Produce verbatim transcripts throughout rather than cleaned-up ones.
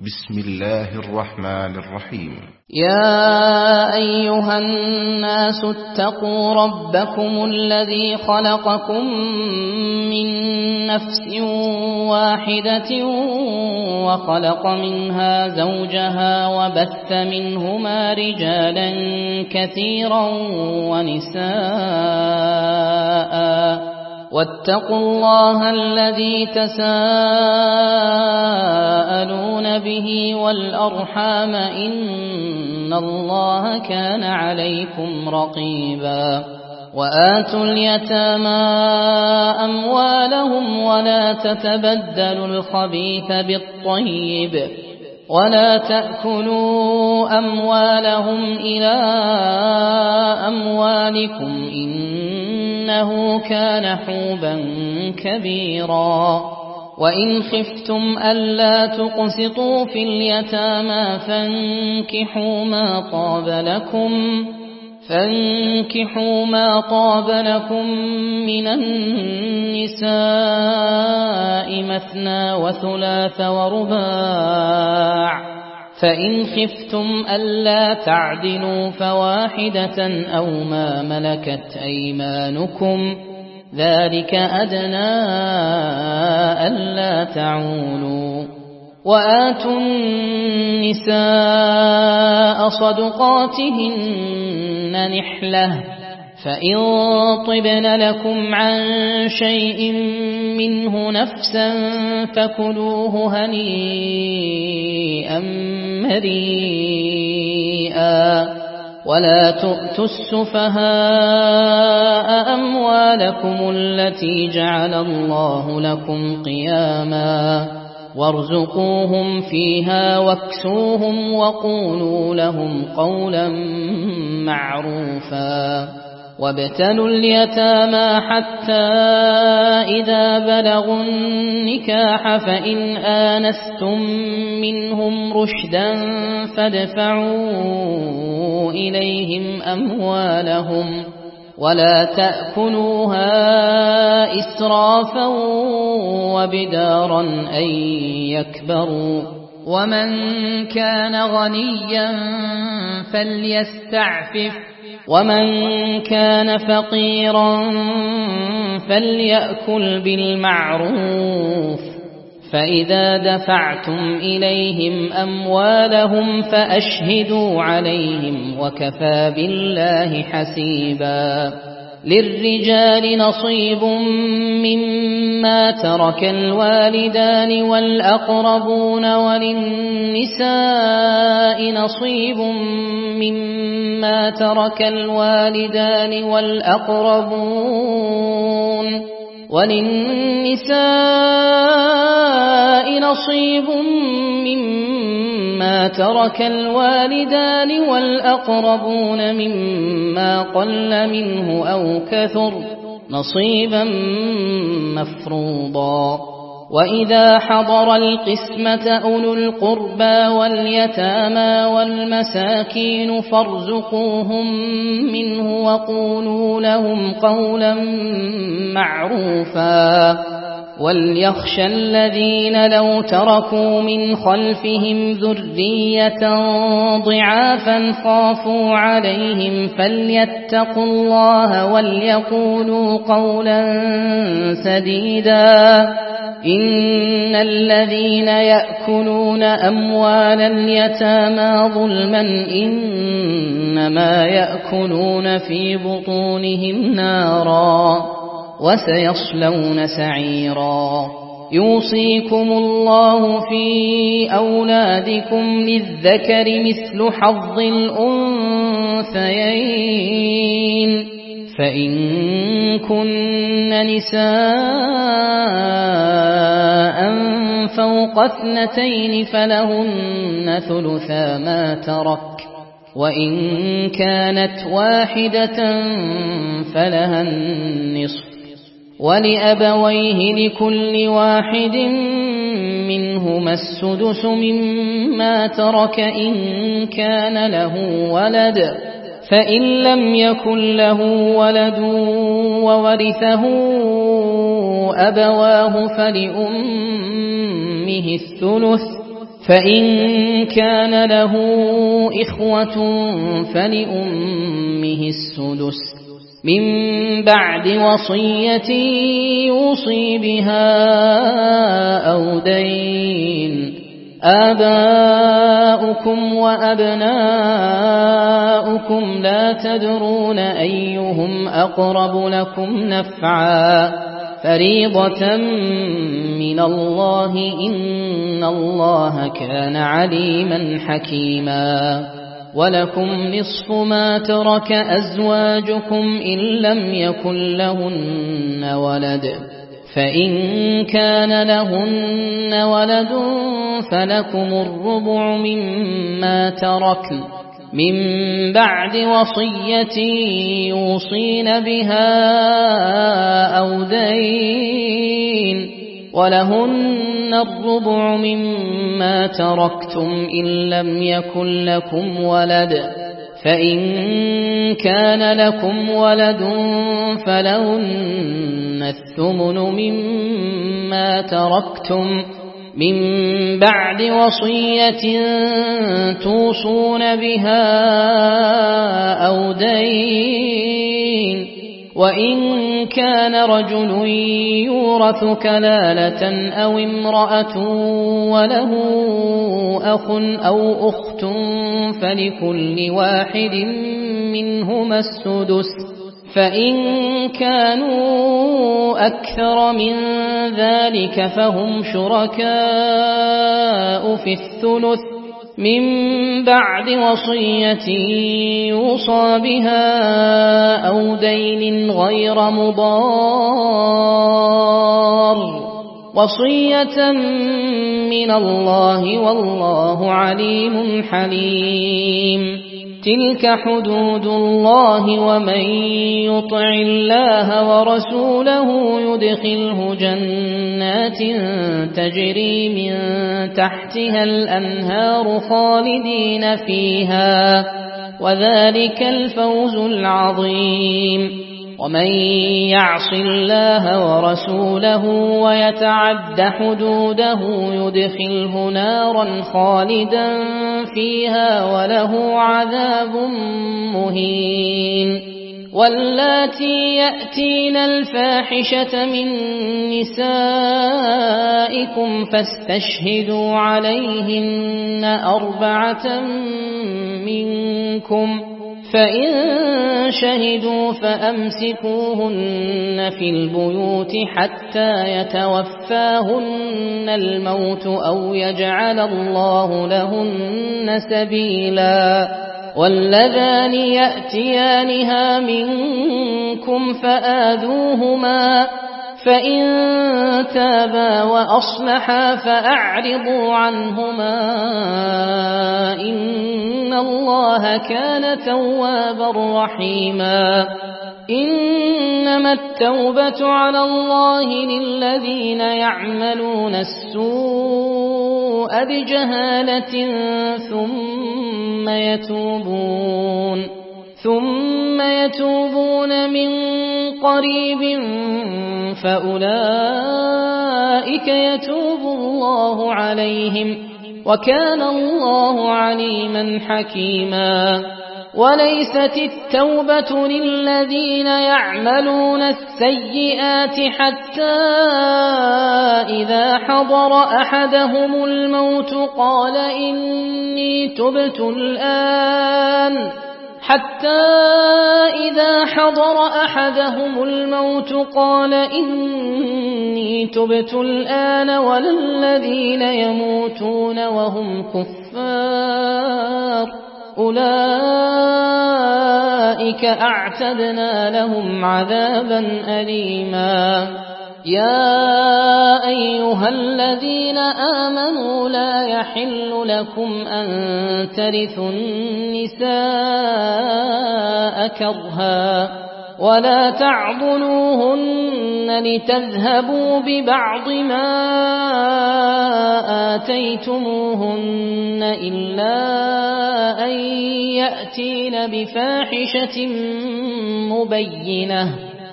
بسم الله الرحمن الرحيم. يا أيها الناس اتقوا ربكم الذي خلقكم من نفس واحدة وخلق منها زوجها وبث منهما رجالا كثيرا ونساء واتقوا الله الذي تساءلون به والأرحام إن الله كان عليكم رقيبا. وآتوا اليتامى أموالهم ولا تتبدلوا الخبيث بالطيب ولا تأكلوا أموالهم إلى أموالكم إنه كان حوبا كبيرا. وإن خفتم ألا تقسطوا في اليتامى فانكحوا ما طاب لكم فانكحوا ما طاب لكم من النساء مثنى وثلاث ورباع، فإن خفتم ألا تعدلوا فواحدة أو ما ملكت أيمانكم ذلك أدنى ألا تعولوا. وآتوا النساء صدقاتهن نحلة فإن طبن لكم عن شيء منه نفسا فكلوه هنيئا مريئا. ولا تؤتوا السفهاء أموالكم التي جعل الله لكم قياما وارزقوهم فيها واكسوهم وقولوا لهم قولا معروفا. وابتلوا اليتامى حتى إذا بلغوا النكاح فإن آنستم منهم رشدا فادفعوا إليهم أموالهم ولا تأكلوها إسرافا وبدارا أن يكبروا. ومن كان غنيا فليستعفف ومن كان فقيرا فليأكل بالمعروف. فإذا دفعتم إليهم أموالهم فأشهدوا عليهم وكفى بالله حسيبا. للرجال نصيب مما ترك الوالدان والأقربون وللنساء نصيب مما ترك الوالدان والأقربون وللنساء نصيب مما ترك الوالدان والأقربون مما قل منه أو كثر نصيبا مفروضا. وإذا حضر القسمة أولو القربى واليتامى والمساكين فارزقوهم منه وقولوا لهم قولا معروفا. وليخشى الذين لو تركوا من خلفهم ذرية ضعافا خافوا عليهم فليتقوا الله وليقولوا قولا سديدا. إن الذين يأكلون أموال اليتامى ظلما إنما يأكلون في بطونهم نارا وسيصلون سعيرا. يوصيكم الله في أولادكم للذكر مثل حظ الأنثيين فإن كن نساء فوق اثنتين فلهن ثلثا ما ترك وإن كانت واحدة فلها النصف ولأبويه لكل واحد منهما السدس مما ترك إن كان له ولد فإن لم يكن له ولد وورثه أبواه فلأمه الثلث فإن كان له إخوة فلأمه السدس من بعد وصية يوصي بها أو دين. آباؤكم وأبناؤكم لا تدرون أيهم أقرب لكم نفعا فريضة من الله إن الله كان عليما حكيما. ولكم نصف ما ترك أزواجكم إن لم يكن لهن ولد فإن كان لهن ولد فلكم الربع مما تركن من بعد وصية يوصين بها أو دين. ولهن الربع مما تركتم إن لم يكن لكم ولد فإن كان لكم ولد فلهن الثمن مما تركتم من بعد وصية توصون بها أو دين. وإن كان رجل يورث كلالة أو امرأة وله أخ أو أخت فلكل واحد منهما السدس فإن كانوا أكثر من ذلك فهم شركاء في الثلث من بعد وصية يوصى بها أو دين غير مضار وصية من الله والله عليم حليم. تلك حدود الله ومن يطع الله ورسوله يدخله جنات تجري من تحتها الأنهار خالدين فيها وذلك الفوز العظيم. ومن يعص الله ورسوله ويتعد حدوده يدخله نارا خالدا فيها وله عذاب مهين. واللاتي يأتين الفاحشة من نسائكم فاستشهدوا عليهن أربعة منكم فإن شهدوا فأمسكوهن في البيوت حتى يتوفاهن الموت أو يجعل الله لهن سبيلا. واللذان يأتيانها منكم فآذوهما فإن تابا وأصلحا فأعرضوا عنهما إن الله كان توابا رحيما. إنما التوبة على الله للذين يعملون السوء بجهالة ثم يتوبون ثم يتوبون من قريب فأولئك يتوب الله عليهم وكان الله عليما حكيما. وليست التوبة للذين يعملون السيئات حتى إذا حضر أحدهم الموت قال إني تبت الآن حتى إذا حضر أحدهم الموت قال إني تبت الآن ولا الذين يموتون وهم كفار أولئك أعتدنا لهم عذابا أليما. يا أيها الذين آمنوا لا يحل لكم أن ترثوا النساء كرها ولا تعضلوهن لتذهبوا ببعض ما آتيتموهن إلا أن يأتين بفاحشة مبينة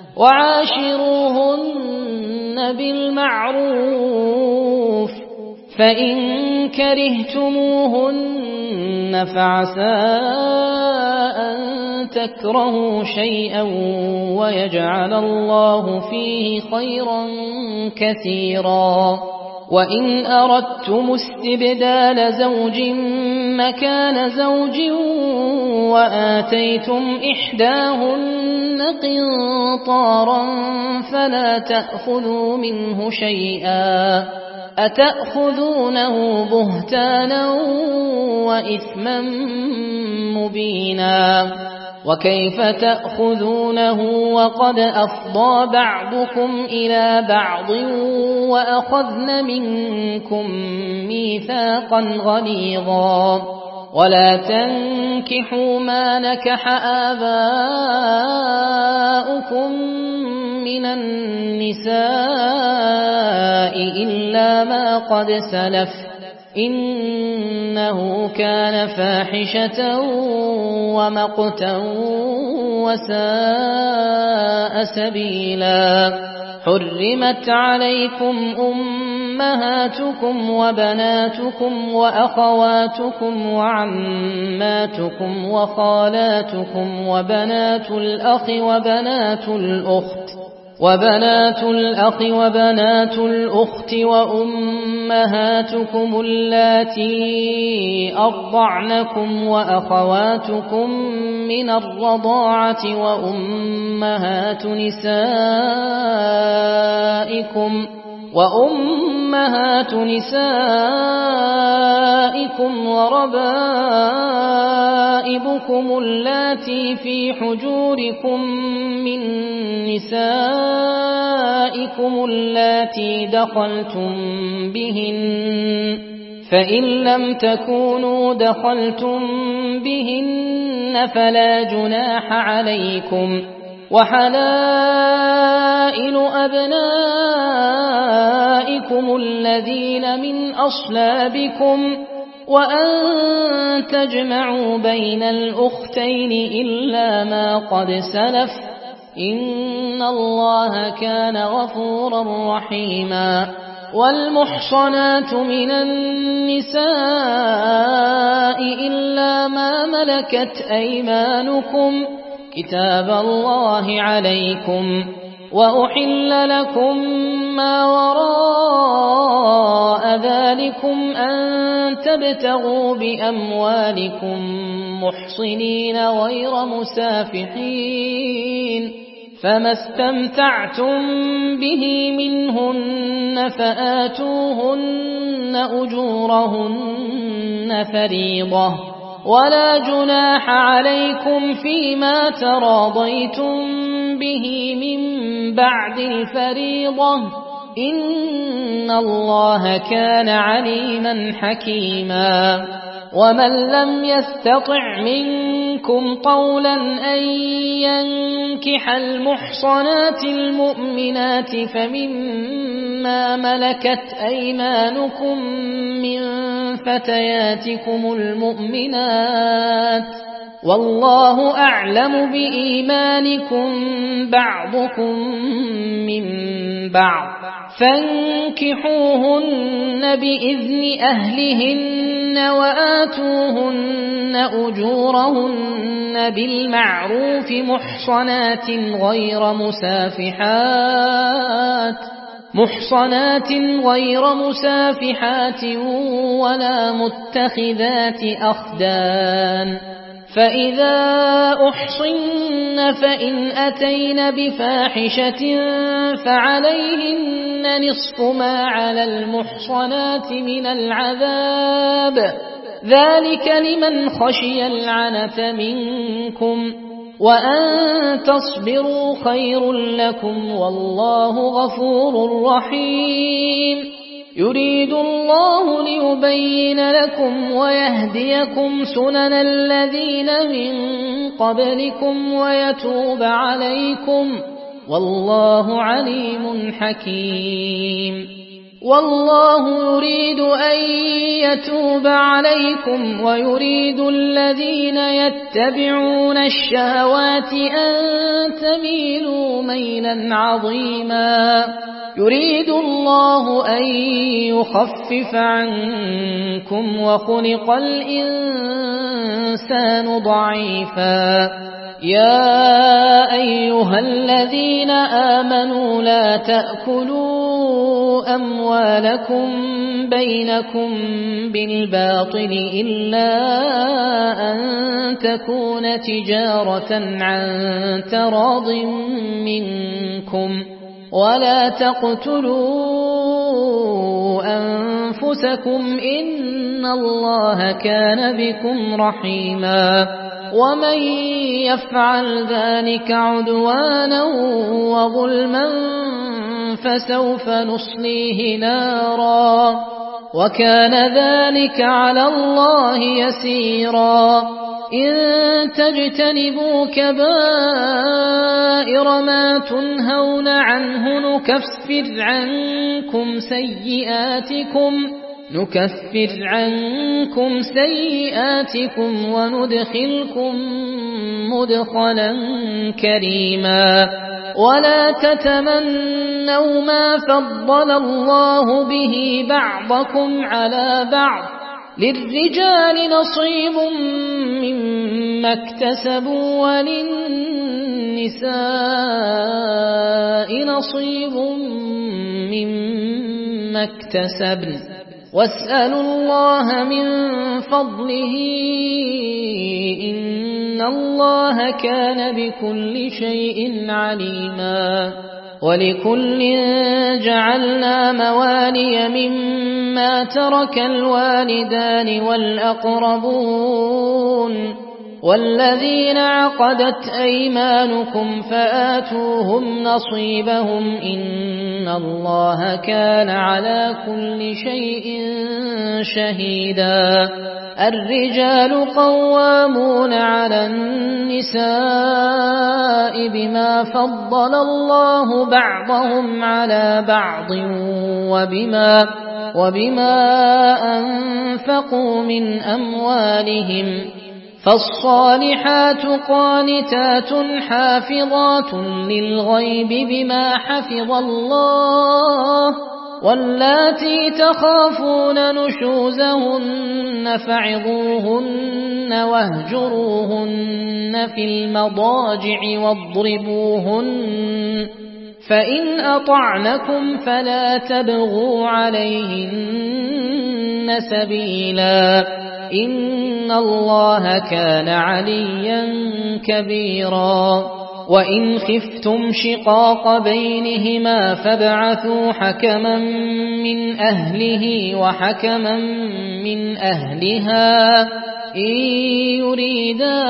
وعاشروهن بالمعروف فإن كرهتموهن فعسى أن تكرهوا شيئا ويجعل الله فيه خيرا كثيرا وإن أردتم استبدال زوج مكان زوج وآتيتم إحداهن قنطارا فلا تأخذوا منه شيئا أتأخذونه بهتانا وإثما مبينا وكيف تأخذونه وقد أفضى بعضكم إلى بعض وأخذن منكم ميثاقا غليظا ولا تنكحوا ما نكح آباؤكم من النساء إلا ما قد سلف إنه كان فاحشة ومقتا وساء سبيلا حرمت عليكم أمهاتكم وبناتكم وأخواتكم وعماتكم وخالاتكم وبنات الأخ وبنات الأخت وبنات الأخ وبنات الأخت وأمهاتكم اللاتي أرضعنكم وأخواتكم من الرضاعة وأمهات نسائكم وأمهات نسائكم وربائبكم اللاتي في حجوركم من نسائكم اللاتي دخلتم بهن فإن لم تكونوا دخلتم بهن فلا جناح عليكم وحلائل أبنائكم الذين من أصلابكم وأن تجمعوا بين الأختين إلا ما قد سلف إن الله كان غفورا رحيما والمحصنات من النساء إلا ما ملكت أيمانكم كتاب الله عليكم وأحل لكم ما وراء ذلكم أن تبتغوا بأموالكم محصنين غير مسافحين فما استمتعتم به منهن فآتوهن أجورهن فريضة ولا جناح عليكم فيما تراضيتم به من بعد الفريضة إن الله كان عليما حكيما ومن لم يستطع منكم طولا أن ينكح المحصنات المؤمنات فمما ملكت أيمانكم من فتياتكم المؤمنات والله أعلم بإيمانكم بعضكم من بعض فانكحوهن بإذن أهلهن وآتوهن أجورهن بالمعروف محصنات غير مسافحات محصنات غير مسافحات ولا متخذات أخدان فإذا أحصن فإن أتين بفاحشة فعليهن نصف ما على المحصنات من العذاب ذلك لمن خشي العنة منكم وأن تصبروا خير لكم والله غفور رحيم يريد الله ليبين لكم ويهديكم سنن الذين من قبلكم ويتوب عليكم والله عليم حكيم والله يريد أن يتوب عليكم ويريد الذين يتبعون الشهوات أن تميلوا ميلا عظيما يريد الله أن يخفف عنكم وخلق الإنسان ضعيفا يا أيها الذين آمنوا لا تأكلوا أموالكم بينكم بالباطل إلا أن تكون تجارة عن تراض منكم ولا تقتلوا أنفسكم إن الله كان بكم رحيما ومن يفعل ذلك عدوانا وظلما فسوف نصليه نارا وكان ذلك على الله يسيرا إن تجتنبوا كبائر ما تنهون عنه نكفر عنكم سيئاتكم نكفر عنكم سيئاتكم وندخلكم مدخلا كريما ولا تتمنوا ما فضل الله به بعضكم على بعض للرجال نصيب مما اكتسبوا وللنساء نصيب مما اكتسبن واسألوا الله من فضله إن الله كان بكل شيء عليما ولكل جعلنا موالي مما ترك الوالدان والأقربون والذين عقدت أيمانكم فآتوهم نصيبهم إن الله كان على كل شيء شهيدا الرجال قوامون على النساء بما فضل الله بعضهم على بعض وبما, وبما أنفقوا من أموالهم فالصالحات قانتات حافظات للغيب بما حفظ الله واللاتي تخافون نشوزهن فعظوهن واهجروهن في المضاجع واضربوهن فإن أطعنكم فلا تبغوا عليهن سبيلا إن الله كان عليا كبيرا وإن خفتم شقاق بينهما فابعثوا حكما من أهله وحكما من أهلها إن يريدا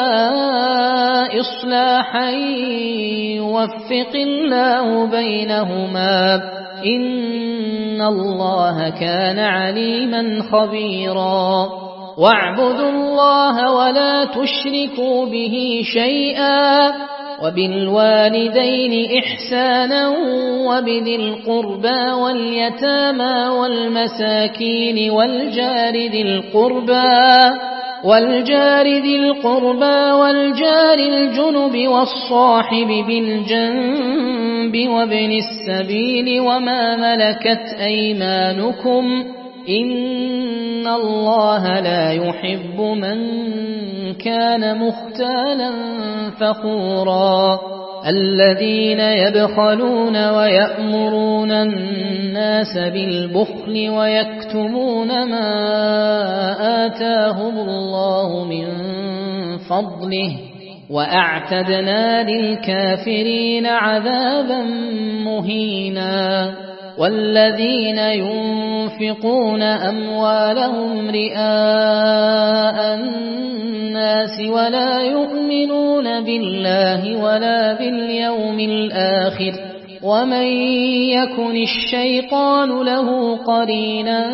إصلاحا يوفق الله بينهما إن الله كان عليما خبيرا واعبدوا الله ولا تشركوا به شيئا وبالوالدين إحسانا وبذي القربى واليتامى والمساكين والجار ذي القربى والجار ذي القربى والجار الجنب والصاحب بالجنب وابن السبيل وما ملكت أيمانكم إن الله لا يحب من كان مختالا فخورا الذين يبخلون ويأمرون الناس بالبخل ويكتمون ما آتاهم الله من فضله وأعتدنا للكافرين عذابا مهينا والذين ينفقون أموالهم رئاء الناس ولا يؤمنون بالله ولا باليوم الآخر ومن يكن الشيطان له قرينا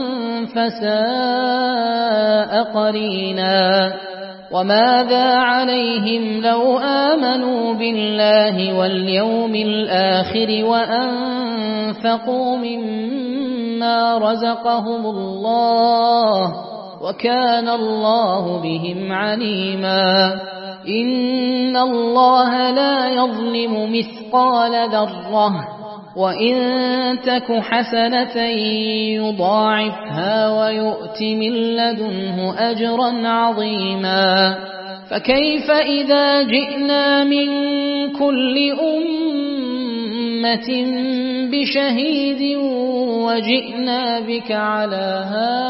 فساء قرينا وماذا عليهم لو آمنوا بالله واليوم الآخر وأنفقوا مما مما رزقهم الله وكان الله بهم عليما إن الله لا يظلم مثقال ذرة وإن تك حسنة يضاعفها ويؤت من لدنه أجرا عظيما فكيف إذا جئنا من كل أمة بشهيد وجئنا بك على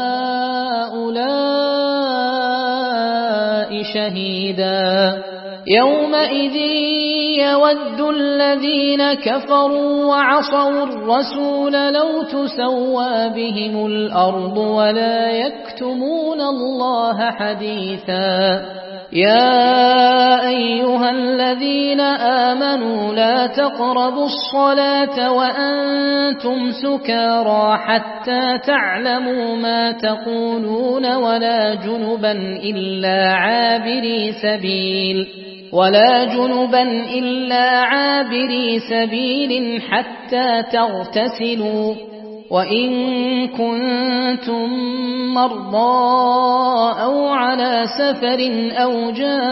هؤلاء شهيدا يومئذ يود الذين كفروا وعصوا الرسول لو تسوى بهم الأرض ولا يكتمون الله حديثا يا أيها الذين آمنوا لا تقربوا الصلاة وأنتم سكارى حتى تعلموا ما تقولون ولا جنبا إلا عابري سبيل ولا جنبا إلا عابري سبيل حتى تغتسلوا وإن كنتم مرضى أو على سفر أو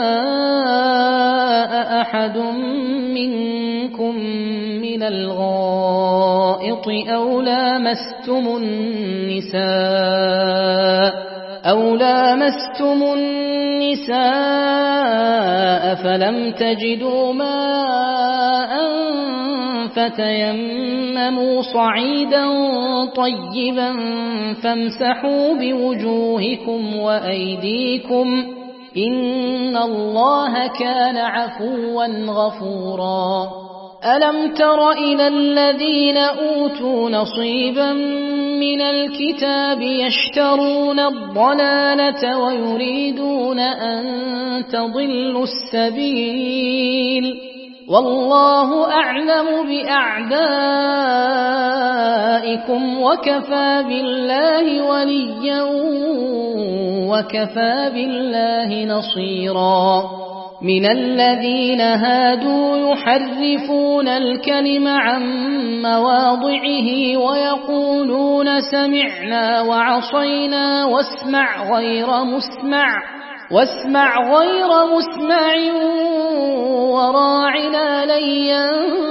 جاء أحد منكم من الغائط أو لامستم النساء أو لامستم النساء فلم تجدوا ماء فتيمموا صعيدا طيبا فامسحوا بوجوهكم وأيديكم إن الله كان عفوا غفورا ألم تر إلى الذين أوتوا نصيبا من الكتاب يشترون الضلالة ويريدون أن تضلوا السبيل والله أعلم بأعدائكم وكفى بالله وليا وكفى بالله نصيرا من الذين هادوا يحرفون الكلم عن مواضعه ويقولون سمعنا وعصينا واسمع غير مسمع واسمع غير مسمع وراعنا ليا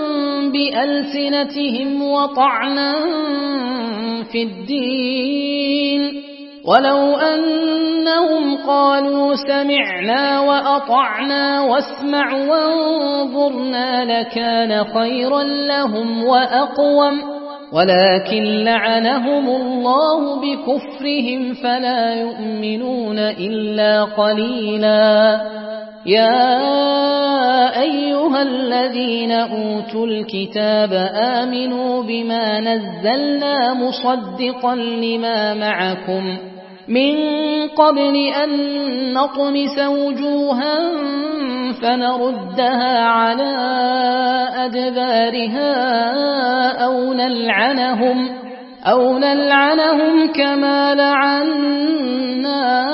بألسنتهم وطعنا في الدين ولو أنهم قالوا سمعنا وأطعنا واسمع وانظرنا لكان خيرا لهم وأقوم ولكن لعنهم الله بكفرهم فلا يؤمنون إلا قليلا يا أيها الذين أوتوا الكتاب آمنوا بما نزلنا مصدقا لما معكم من قبل أن نطمس وجوها فنردها على أدبارها أو نلعنهم أو نلعنهم كما لعنا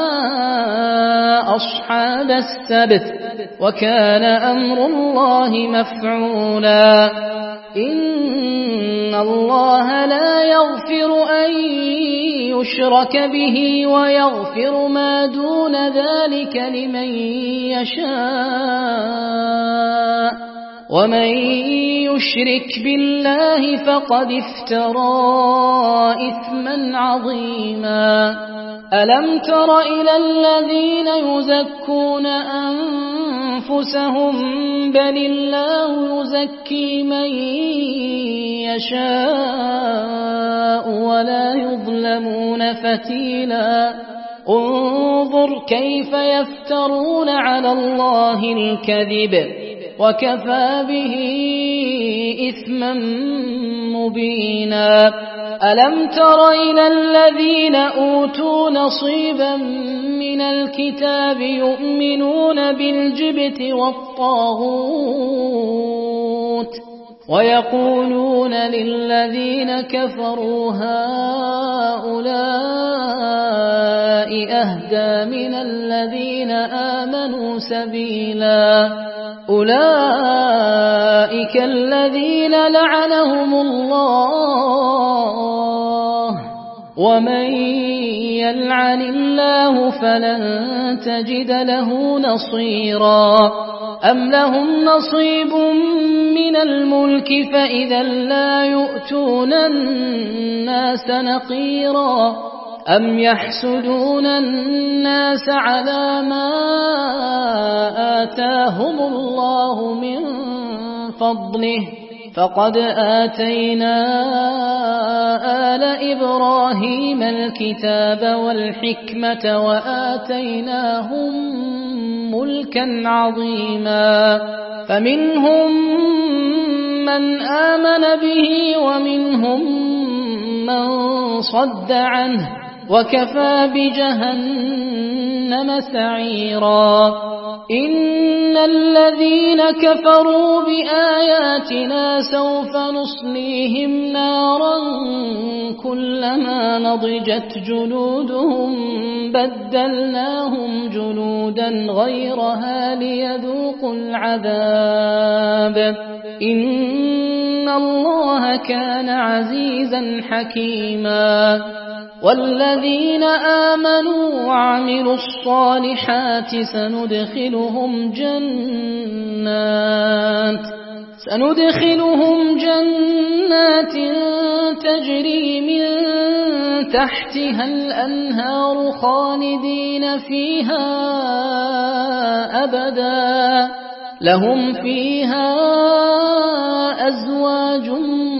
أصحاب السبت وكان أمر الله مفعولا إن الله لا يغفر أن يشرك به ويغفر ما دون ذلك لمن يشاء ومن يشرك بالله فقد افترى إثما عظيما ألم تر إلى الذين يزكون أنفسهم بل الله يزكي من يشاء ولا يظلمون فتيلا انظر كيف يفترون على الله الكذب وكفى به إثما مبينا ألم تر إلى الذين أوتوا نصيبا من الكتاب يؤمنون بالجبت والطاغوت ويقولون للذين كفروا هؤلاء أهدى من الذين آمنوا سبيلا أولئك الذين لعنهم الله ومن يلعن الله فلن تجد له نصيرا أم لهم نصيب من الملك فإذا لا يؤتون الناس نقيرا أم يحسدون الناس على ما آتاهم الله من فضله فقد آتينا آل إبراهيم الكتاب والحكمة وآتيناهم ملكا عظيما فمنهم من آمن به ومنهم من صد عنه وكفى بجهنم سعيرا إن الذين كفروا بآياتنا سوف نصليهم نارا كلما نضجت جلودهم بدلناهم جلودا غيرها ليذوقوا العذاب إن الله كان عزيزا حكيما والذين آمنوا وعملوا الصالحات سندخلهم جنات سندخلهم جنات تجري من تحتها الأنهار خالدين فيها أبدا لهم فيها أزواج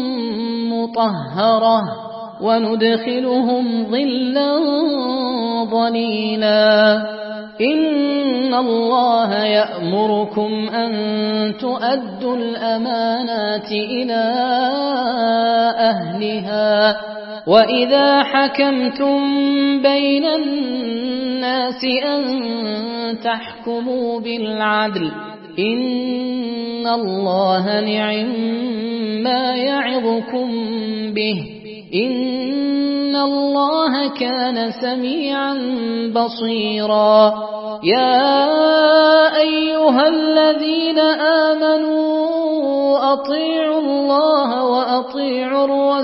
مطهرة وندخلهم ظلا ظليلا إن الله يأمركم أن تؤدوا الأمانات إلى أهلها وإذا حكمتم بين الناس أن تحكموا بالعدل إن الله نعم ما يعظكم به إن الله كان سميعا بصيرا يا أيها الذين آمنوا أطيعوا الله وأطيعوا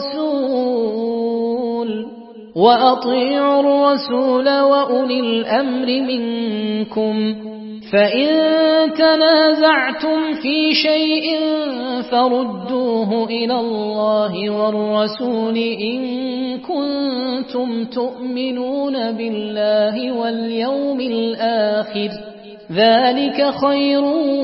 الرسول وأطيعوا الرسول وأولي الأمر منكم فإن تنازعتم في شيء فردوه إلى الله والرسول إن كنتم تؤمنون بالله واليوم الآخر ذلك خير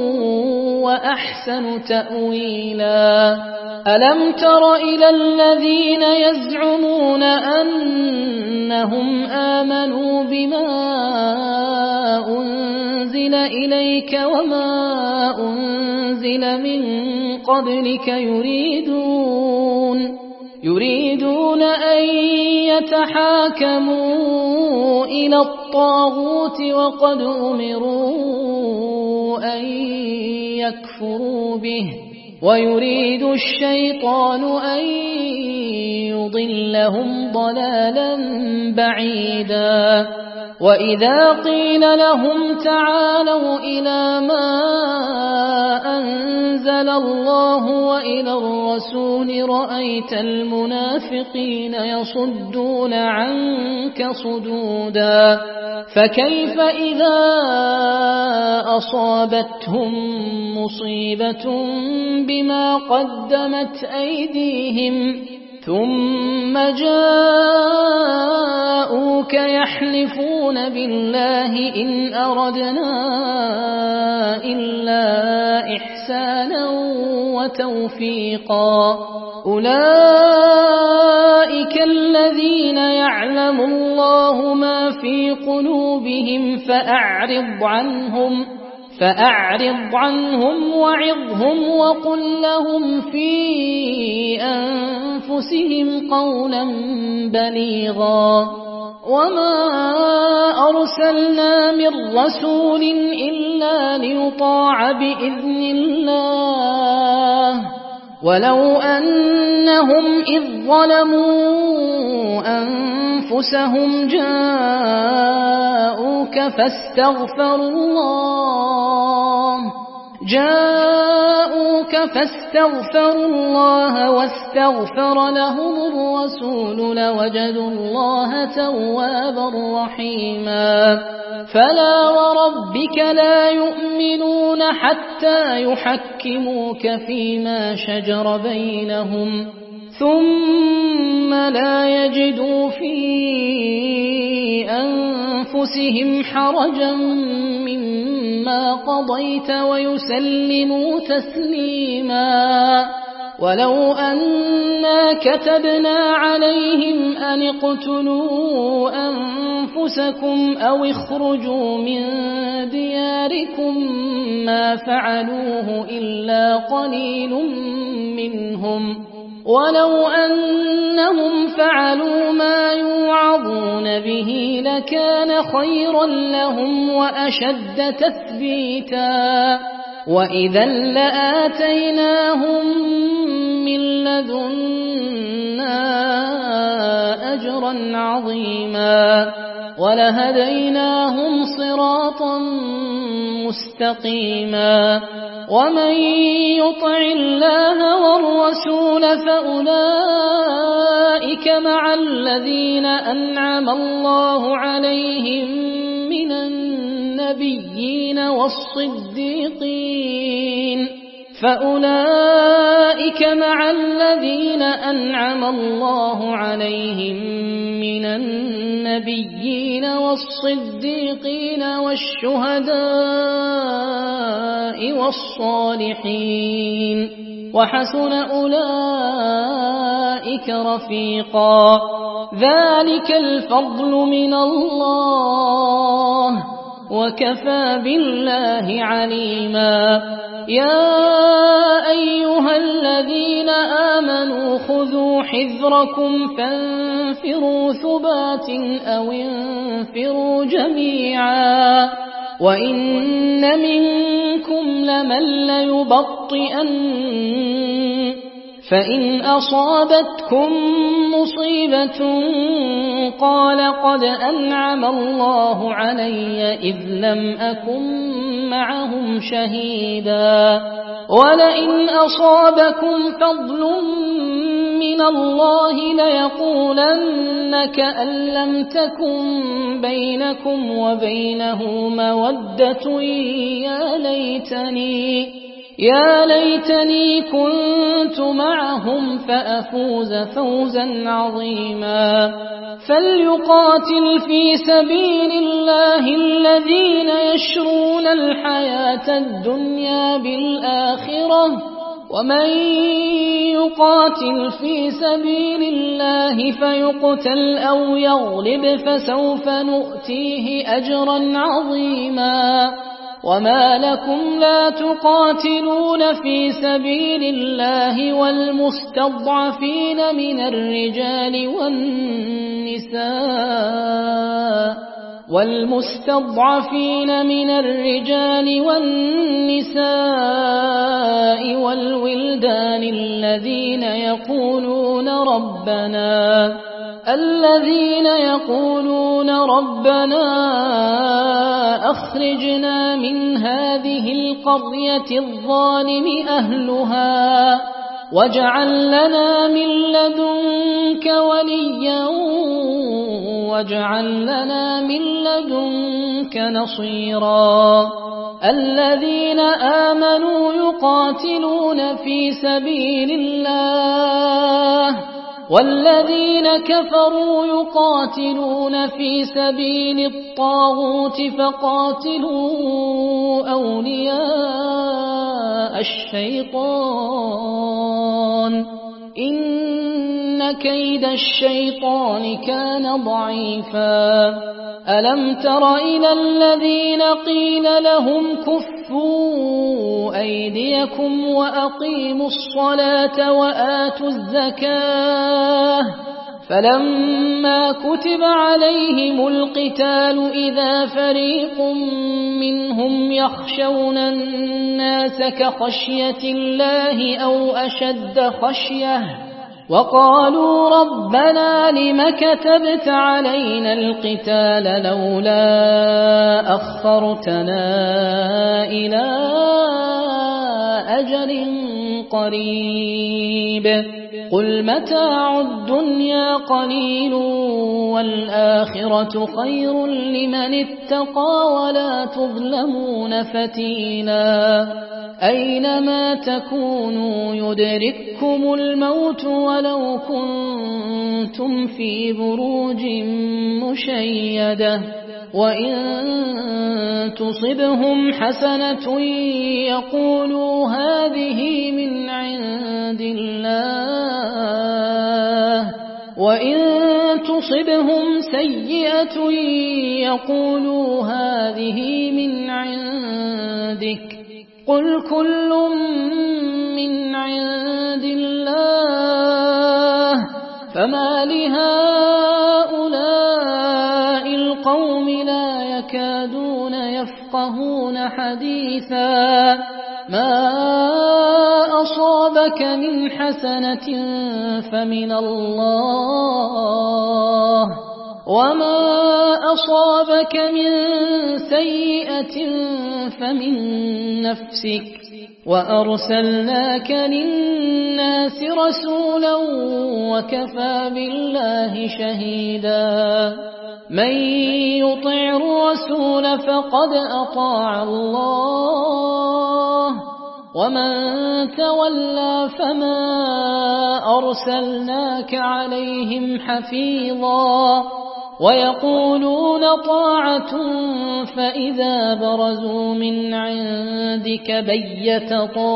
وأحسن تأويلا ألم تر إلى الذين يزعمون أنهم آمنوا بما أنزل إليك وما أنزل من قبلك يريدون يريدون أن يتحاكموا إلى الطاغوت وقد أمروا أن يكفروا به ويريد الشيطان أن يضلهم ضلالا بعيدا وإذا قيل لهم تعالوا إلى ما أنزل الله وإلى الرسول رأيت المنافقين يصدون عنك صدودا فكيف إذا أصابتهم مصيبة بما قدمت أيديهم ثم جاءوك يحلفون بالله إن أردنا إلا إحسانا وتوفيقا أولئك الذين يعلم الله ما في قلوبهم فأعرض عنهم فأعرض عنهم وعظهم وقل لهم في أنفسهم قولا بليغا وما أرسلنا من رسول إلا ليطاع بإذن الله ولو أنهم إذ ظلموا أنفسهم جاءوك فاستغفروا الله جاءوك فاستغفروا الله واستغفر لهم الرسول لوجدوا الله توابا رحيما فلا وربك لا يؤمنون حتى يحكموك فيما شجر بينهم ثم لا يجدوا في أنفسهم حرجا مما قضيت ويسلموا تسليما ولو أنا كتبنا عليهم أن اقتلوا أنفسكم أو اخرجوا من دياركم ما فعلوه إلا قليل منهم ولو أنهم فعلوا ما يوعظون به لكان خيرا لهم وأشد تثبيتا وإذا لآتيناهم من لدنا أجرا عظيما ولهديناهم صراطا مستقيما ومن يطع الله والرسول فأولئك مع الذين أنعم الله عليهم من النبيين والصديقين فأولئك مع الذين أنعم الله عليهم من النبيين والصديقين والشهداء والصالحين وحسن أولئك رفيقا ذلك الفضل من الله وكفى بالله عليما يا أيها الذين آمنوا خذوا حذركم فانفروا ثبات أو انفروا جميعا وإن منكم لمن ليبطئن فإن أصابتكم مصيبة قال قد أنعم الله علي إذ لم أكن معهم شهيدا ولئن أصابكم فضل من الله ليقولن كأن لم تكن بينكم وبينه مودة يا ليتني يا ليتني كنت معهم فأفوز فوزا عظيما فليقاتل في سبيل الله الذين يشرون الحياة الدنيا بالآخرة ومن يقاتل في سبيل الله فيقتل أو يغلب فسوف نؤتيه أجرا عظيما وما لكم لا تقاتلون في سبيل الله والمستضعفين من الرجال والنساء والمستضعفين من الرجال والنساء والولدان الذين يقولون ربنا الذين يقولون ربنا أخرجنا من هذه القرية الظالم أهلها واجعل لنا من لدنك وليا واجعل لنا من لدنك نصيرا الذين آمنوا يقاتلون في سبيل الله والذين كفروا يقاتلون في سبيل الطاغوت فقاتلوا أولياء الشيطان إن كيد الشيطان كان ضعيفا ألم تر إلى الذين قيل لهم كفوا أيديكم وأقيموا الصلاة وآتوا الزكاة فلما كتب عليهم القتال إذا فريق منهم يخشون الناس كخشية الله أو أشد خشية وقالوا ربنا لم كتبت علينا القتال لولا أخرتنا إلى أجل قريب قل متاع الدنيا قليل والآخرة خير لمن اتقى ولا تظلمون فتيلا أينما تكونوا يدرككم الموت ولو كنتم في بروج مشيدة وإن تصبهم حسنة يقولوا هذه من عند الله وإن تصبهم سيئة يقولوا هذه من عندك قل كل من عند الله فما لهؤلاء القوم لا يكادون يفقهون حديثا ما أصابك من حسنة فمن الله وما أصابك من سيئة فمن نفسك وأرسلناك للناس رسولا وكفى بالله شهيدا من يطع الرسول فقد أطاع الله ومن تولى فما أرسلناك عليهم حفيظا ويقولون طاعة فإذا برزوا من عندك بيت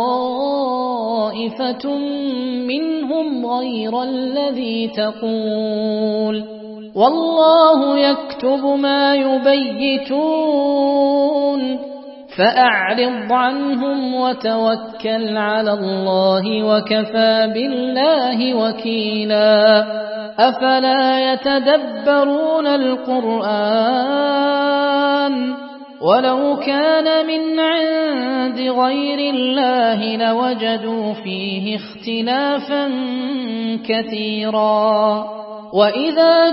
طائفة منهم غير الذي تقول والله يكتب ما يبيتون فأعرض عنهم وتوكل على الله وكفى بالله وكيلا أفلا يتدبرون القرآن ولو كان من عند غير الله لوجدوا فيه اختلافا كثيرا وإذا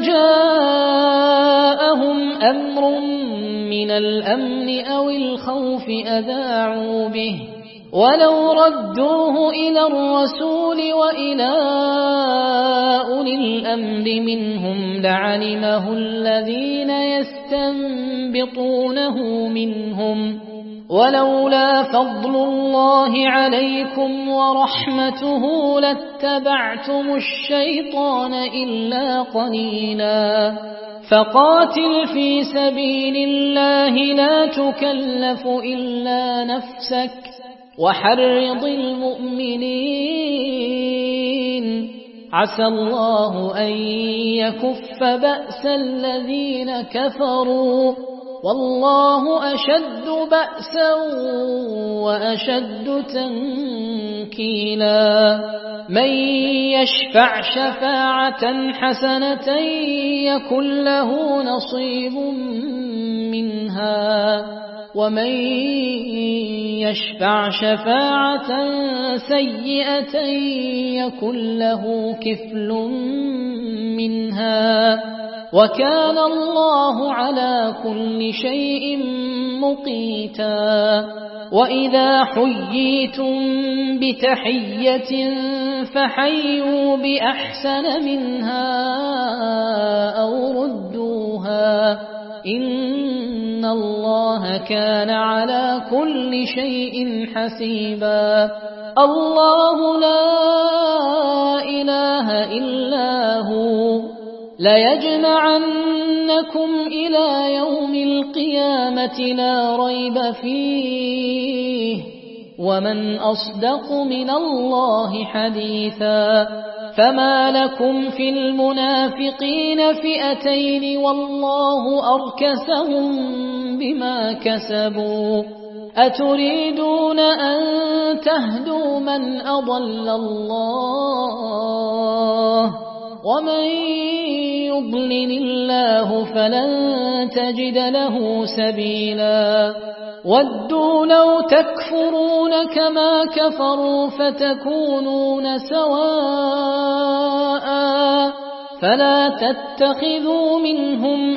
جاءهم أمر من الأمن أو الخوف أذاعوا به ولو ردوه إلى الرسول وإلى أولي الأمر منهم لعلمه الذين يستنبطونه منهم ولولا فضل الله عليكم ورحمته لاتبعتم الشيطان إلا قليلا فقاتل في سبيل الله لا تكلف إلا نفسك وحرض المؤمنين عسى الله أن يكف بأس الذين كفروا والله أشد بأسا وأشد تنكيلا من يشفع شفاعة حسنة يكن له نصيب منها ومن يشفع شفاعة سيئة يكن له كفل منها وكان الله على كل شيء مقيتا وإذا حييتم بتحية فحيوا بأحسن منها أو ردوها إن الله كان على كل شيء حسيبا الله لا إله إلا هو ليجمعنكم إلى يوم القيامة لا ريب فيه ومن أصدق من الله حديثا فما لكم في المنافقين فئتين والله أركسهم بما كسبوا أتريدون أن تهدوا من أضل الله ومن يضلل الله فلن تجد له سبيلا ودوا لو تكفرون كما كفروا فتكونون سواء فلا تتخذوا منهم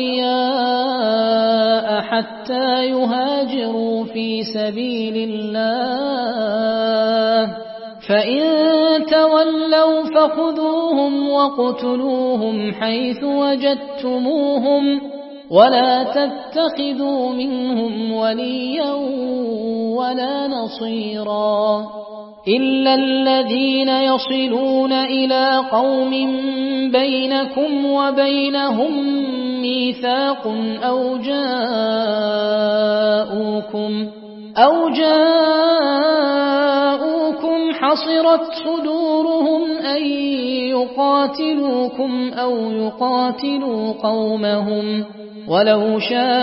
أولياء حتى يهاجروا في سبيل الله فإن تولوا فخذوهم وقتلوهم حيث وجدتموهم ولا تتخذوا منهم وليا ولا نصيرا إلا الذين يصلون إلى قوم بينكم وبينهم ميثاق أو جاءوكم أو جاءوكم حصرت صدورهم أن يقاتلوكم أو يقاتلوا قومهم ولو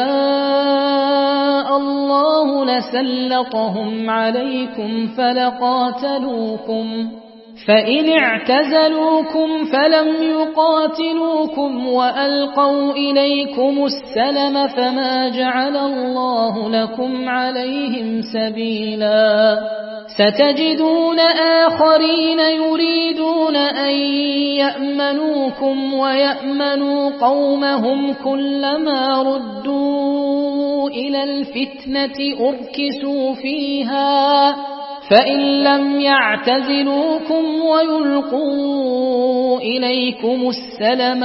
شاء الله لسلطهم عليكم فلقاتلوكم فإن اعتزلوكم فلم يقاتلوكم وألقوا إليكم السلم فما جعل الله لكم عليهم سبيلا ستجدون آخرين يريدون أن يأمنوكم ويأمنوا قومهم كلما ردوا إلى الفتنة أركسوا فيها فإن لم يعتزلوكم ويلقوا إليكم السلم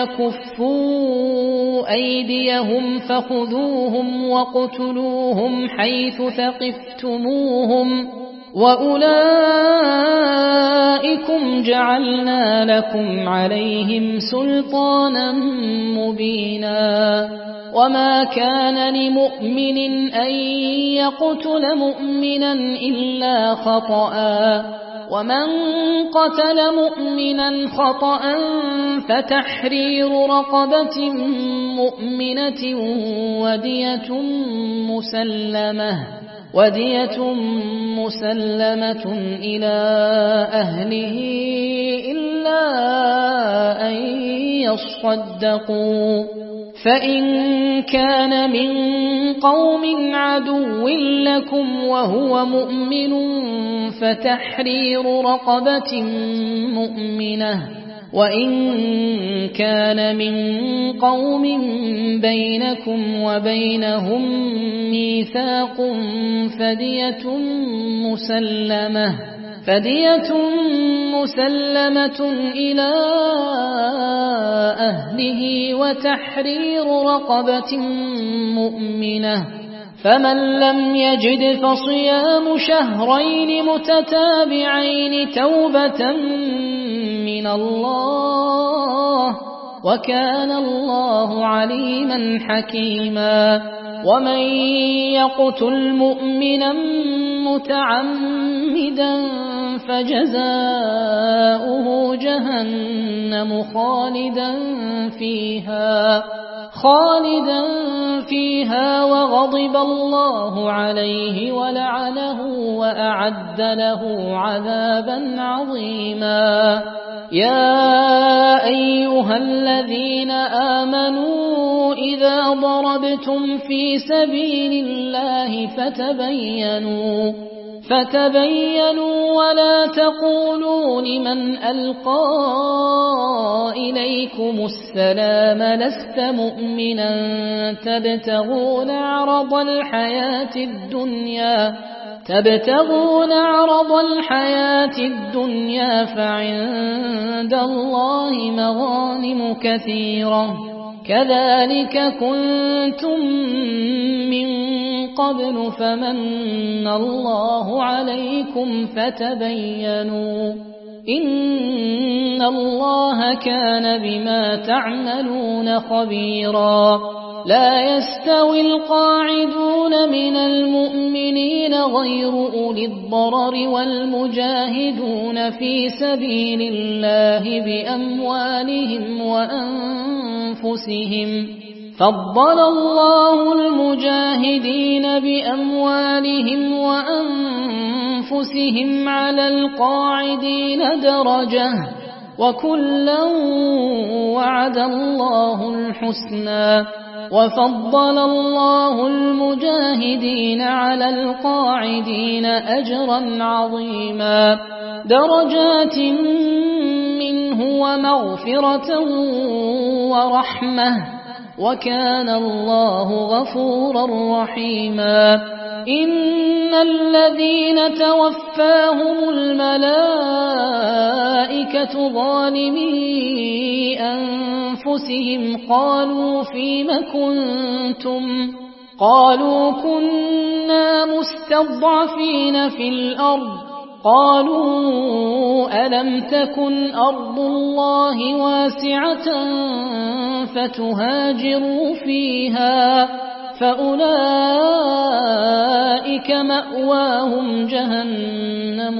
ويكفوا أيديهم فخذوهم وقتلوهم حيث ثقفتموهم وأولئكم جعلنا لكم عليهم سلطانا مبينا وما كان لمؤمن أن يقتل مؤمنا إلا خطأ ومن قتل مؤمنا خطأ فتحرير رقبة مؤمنة ودية مسلمة ودية مسلمة إلى أهله إلا أن يصدقوا فإن كان من قوم عدو لكم وهو مؤمن فتحرير رقبة مؤمنة وإن كان من قوم بينكم وبينهم ميثاق فدية مسلمة فدية مسلمة إلى أهله وتحرير رقبة مؤمنة فمن لم يجد فصيام شهرين متتابعين توبة من الله وكان الله عليما حكيما ومن يقتل مؤمنا متعمدا فجزاؤه جهنم خالدا فيها خالدا فيها وغضب الله عليه ولعنه وأعد له عذابا عظيما يا أيها الذين آمنوا إذا ضربتم في سبيل الله فتبينوا فتبينوا ولا تقولوا لمن ألقى إليكم السلام لست مؤمنا تبتغون عرض الحياة الدنيا تبتغون عرض الحياة الدنيا فعند الله مغانم كثيرة كذلك كنتم من قبل فمن الله عليكم فتبينوا إن الله كان بما تعملون خبيرا لا يستوي القاعدون من المؤمنين غير أولي الضرر والمجاهدون في سبيل الله بأموالهم وأنفسهم فضل الله المجاهدين بأموالهم وأنفسهم على القاعدين درجة وكلا وعد الله الحسنى وفضل الله المجاهدين على القاعدين أجرا عظيما درجات منه منه ومغفرة ورحمة وكان الله غفورا رحيما إن الذين توفاهم الملائكة ظالمي أنفسهم قالوا فيم كنتم قالوا كنا مستضعفين في الأرض قالوا ألم تكن أرض الله واسعة فتهاجروا فيها فأولئك مأواهم جهنم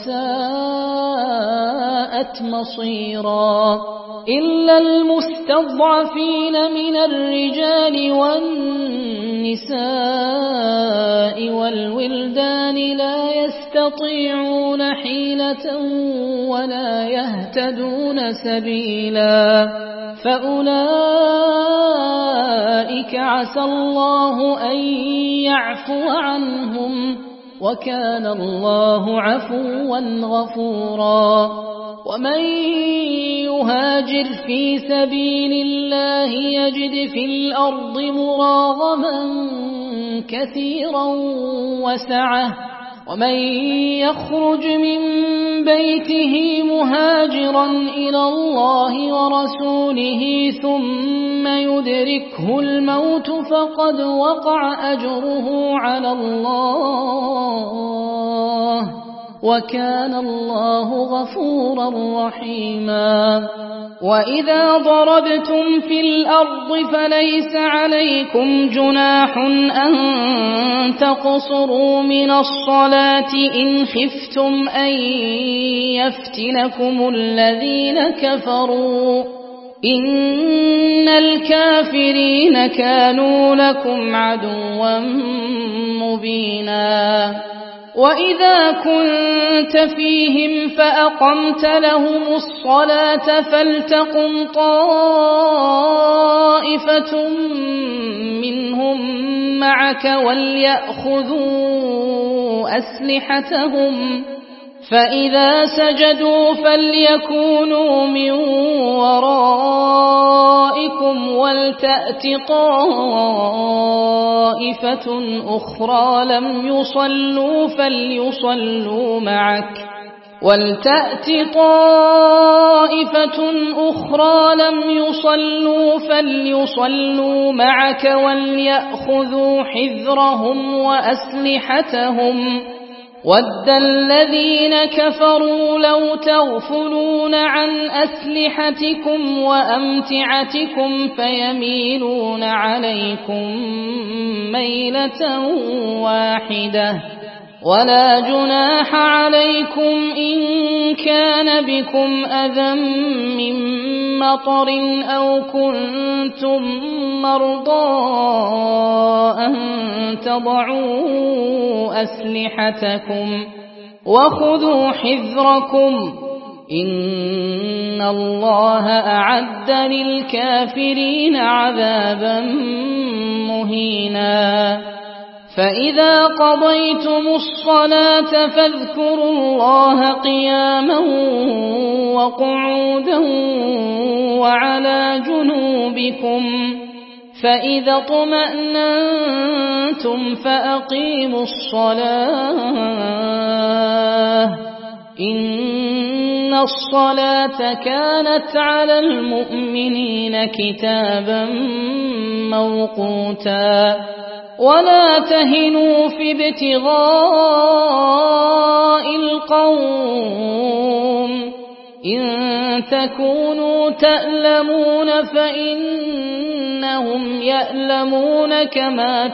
وساءت مصيرا إلا المستضعفين من الرجال والنساء والولدان لا يستطيعون حيلة ولا يهتدون سبيلا فأولئك عسى الله أن يعفو عنهم وكان الله عفوا غفورا ومن يهاجر في سبيل الله يجد في الأرض مراغما كثيرا وسعة ومن يخرج من بيته مهاجرا إلى الله ورسوله ثم يدركه الموت فقد وقع أجره على الله وكان الله غفورا رحيما وإذا ضربتم في الأرض فليس عليكم جناح أن تقصروا من الصلاة إن خفتم أن يفتنكم الذين كفروا إن الكافرين كانوا لكم عدوا مبينا وإذا كنت فيهم فأقمت لهم الصلاة فلتقم طائفة منهم معك وليأخذوا أسلحتهم فإذا سجدوا فليكونوا من ورائكم ولتأت طائفة أخرى لم يصلوا فليصلوا معك ولتأت طائفة أخرى لم يصلوا فليصلوا معك وليأخذوا حذرهم وأسلحتهم ود الذين كفروا لو تغفلون عن أسلحتكم وأمتعتكم فيميلون عليكم ميلة واحدة ولا جناح عليكم إن كان بكم أذى من مطر أو كنتم مرضى أن تضعوا أسلحتكم وخذوا حذركم إن الله أعد للكافرين عذابا مهينا فإذا قضيتم الصلاة فاذكروا الله قياما وقعودا وعلى جنوبكم فإذا اطمأننتم فأقيموا الصلاة إن الصلاة كانت على المؤمنين كتابا موقوتا ولا تهنوا في ابتغاء القوم إن تكونوا تألمون فإنهم يألمون كما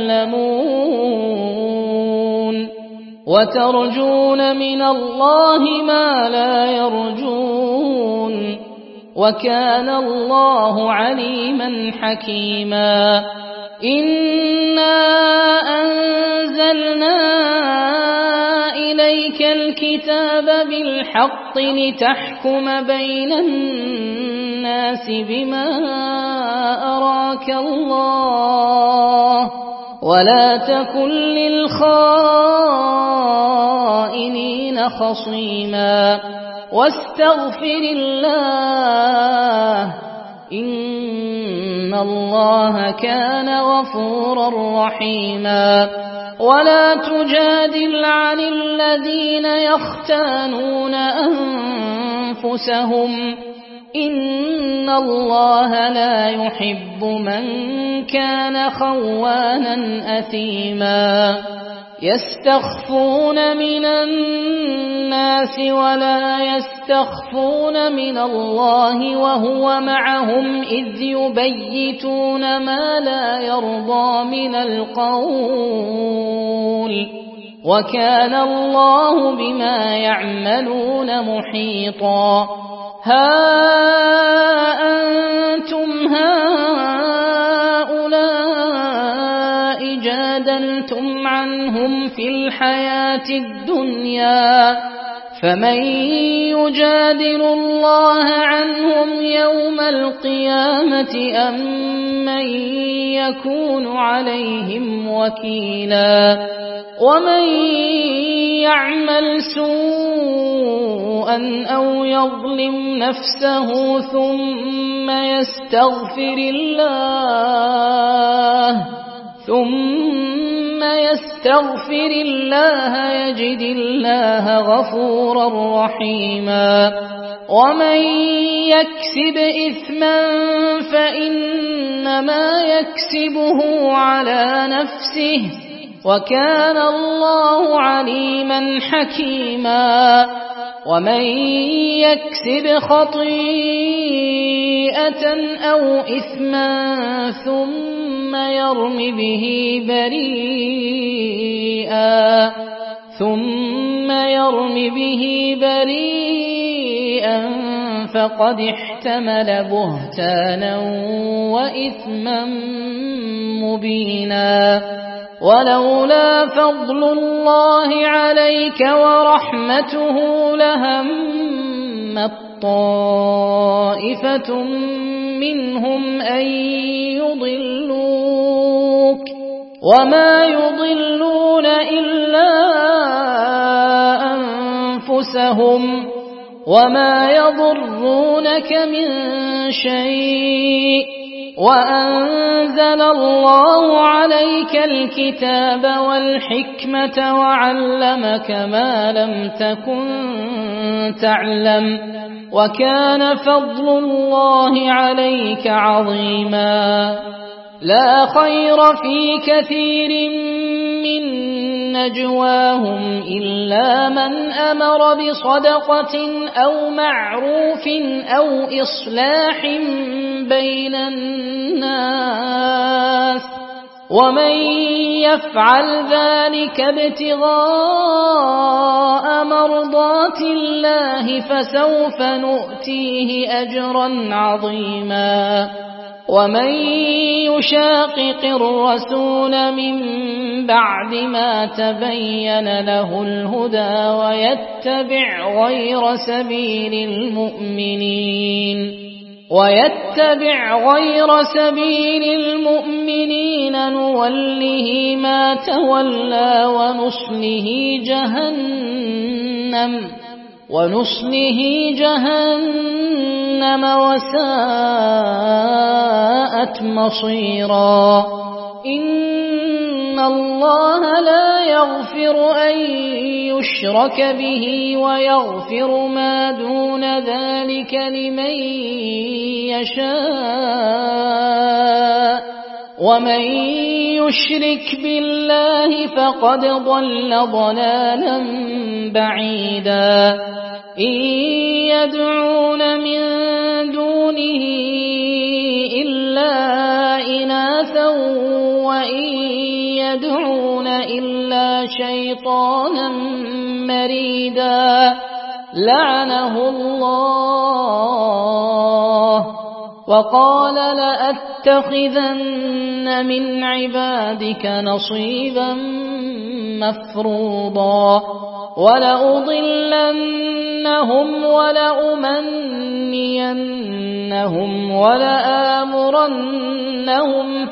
تألمون وترجون من الله ما لا يرجون وكان الله عليما حكيما إنا أنزلنا إليك الكتاب بالحق لتحكم بين الناس بما أراك الله ولا تكن للخائنين خصيما واستغفر الله إن الله كان غفورا رحيما ولا تجادل عن الذين يختانون أنفسهم إن الله لا يحب من كان خوانا أثيما يستخفون من الناس ولا يستخفون من الله وهو معهم إذ يبيتون ما لا يرضى من القول وكان الله بما يعملون محيطا ها أنتم هؤلاء جادلتم عنهم في الحياة الدنيا فمن يجادل الله عنهم يوم القيامة أم من يكون عليهم وكيلا ومن يعمل سوءا أو يظلم نفسه ثم يستغفر الله ثم يستغفر الله يجد الله غفورا رحيما ومن يكسب إثما فإنما يكسبه على نفسه وكان الله عليما حكيما ومن يكسب خطيئة أو إثما ثم يرم به بريئا ثم يرم به بريئا فقد احتمل بهتانا وإثما مبينا ولولا فضل الله عليك ورحمته لهمت طائفة منهم أن يضلوك وما يضلون إلا أنفسهم وما يضرونك من شيء وأنزل الله عليك الكتاب والحكمة وعلمك ما لم تكن تعلم وكان فضل الله عليك عظيما لا خير في كثير من نجواهم إلا من أمر بصدقة أو معروف أو إصلاح بين الناس ومن يفعل ذلك ابتغاء مرضات الله فسوف نؤتيه أجرا عظيما ومن يشاقق الرسول من بعد ما تبين له الهدى ويتبع غير سبيل المؤمنين ويتبع غير سبيل المؤمنين نوله ما تولى ونصله جهنم ونصله جهنم وساءت مصيرا إن الله لا يغفر أن يشرك به ويغفر ما دون ذلك لمن يشاء ومن يشرك بالله فقد ضل ضلالا بعيدا إن يدعون من دونه إلا إناثا وإن يدعون إلا شيطانا مريدا لعنه الله وقال لأتخذن من عبادك نصيبا مفروضا ولأضلنهم ولأمنينهم ولآمرنهم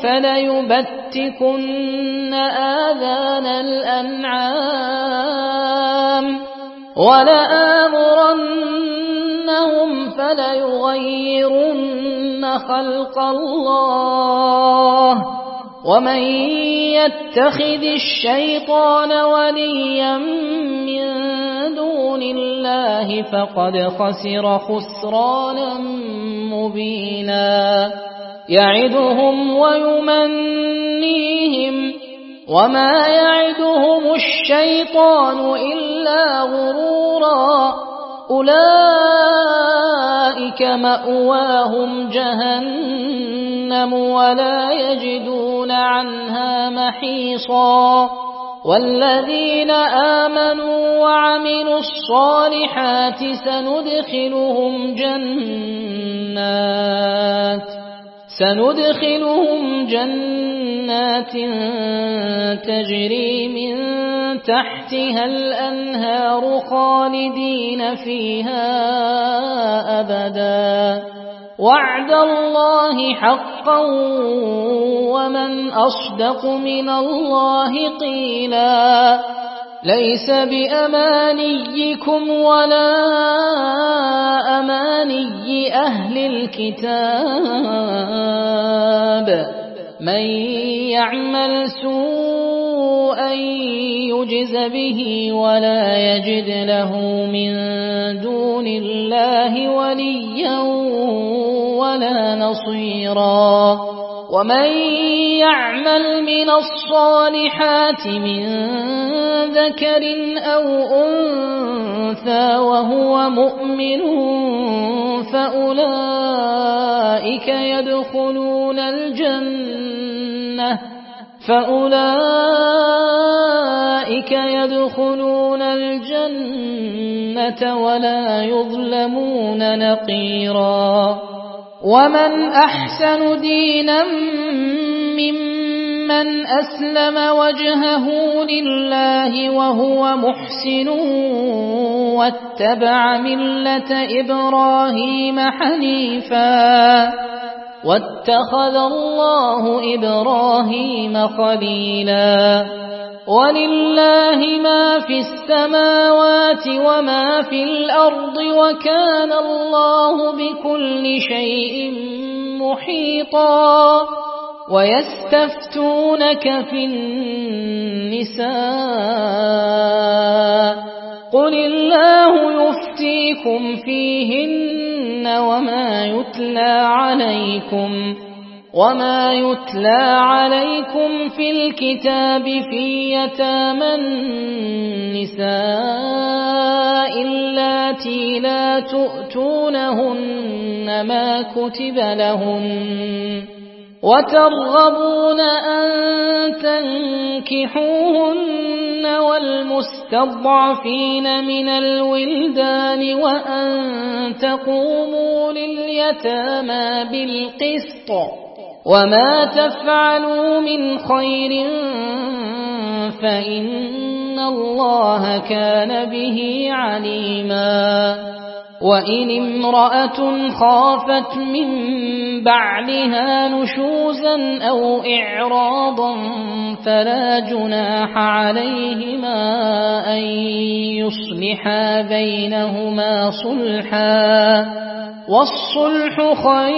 فليبتكن آذان الأنعام ولآمرنهم ليغيرن خلق الله ومن يتخذ الشيطان وليا من دون الله فقد خسر خسرانا مبينا يعدهم ويمنيهم وما يعدهم الشيطان إلا غرورا أولئك مأواهم جهنم ولا يجدون عنها محيصا والذين آمنوا وعملوا الصالحات سندخلهم جنات سندخلهم جنات تجري من تحتها الأنهار خالدين فيها أبدا وعد الله حقا ومن أصدق من الله قيلا ليس بأمانيكم ولا أماني أهل الكتاب من يعمل سوءا يجز به ولا يجد له من دون الله وليا ولا نصيرا ومن يعمل من الصالحات من ذكر أو أنثى وهو مؤمن فأولئك يدخلون الجنة فأولئك يدخلون الجنة ولا يظلمون نقيرا ومن أحسن دينا ممن أسلم وجهه لله وهو محسن واتبع ملة إبراهيم حنيفا واتخذ الله إبراهيم خليلا ولله ما في السماوات وما في الأرض وكان الله بكل شيء محيطا ويستفتونك في النساء قل الله يفتيكم فيهن وما يتلى عليكم وما يتلى عليكم في الكتاب في يتامى النساء اللاتي لا تؤتونهن ما كتب لهن وترغبون أن تنكحوهن والمستضعفين من الولدان وأن تقوموا لليتامى بالقسط وما تفعلوا من خير فإن الله كان به عليما وإن امرأة خافت من بعلها نشوزا أو إعراضا فلا جناح عليهما أن يصلحا بينهما صلحا والصلح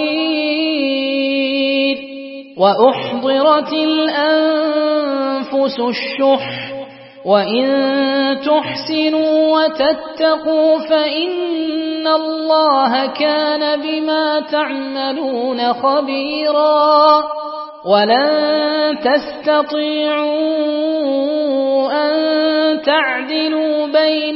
خير وأحضرت الأنفس الشح وإن تحسنوا وتتقوا فإن الله كان بما تعملون خبيرا ولن تستطيعوا أن تعدلوا بين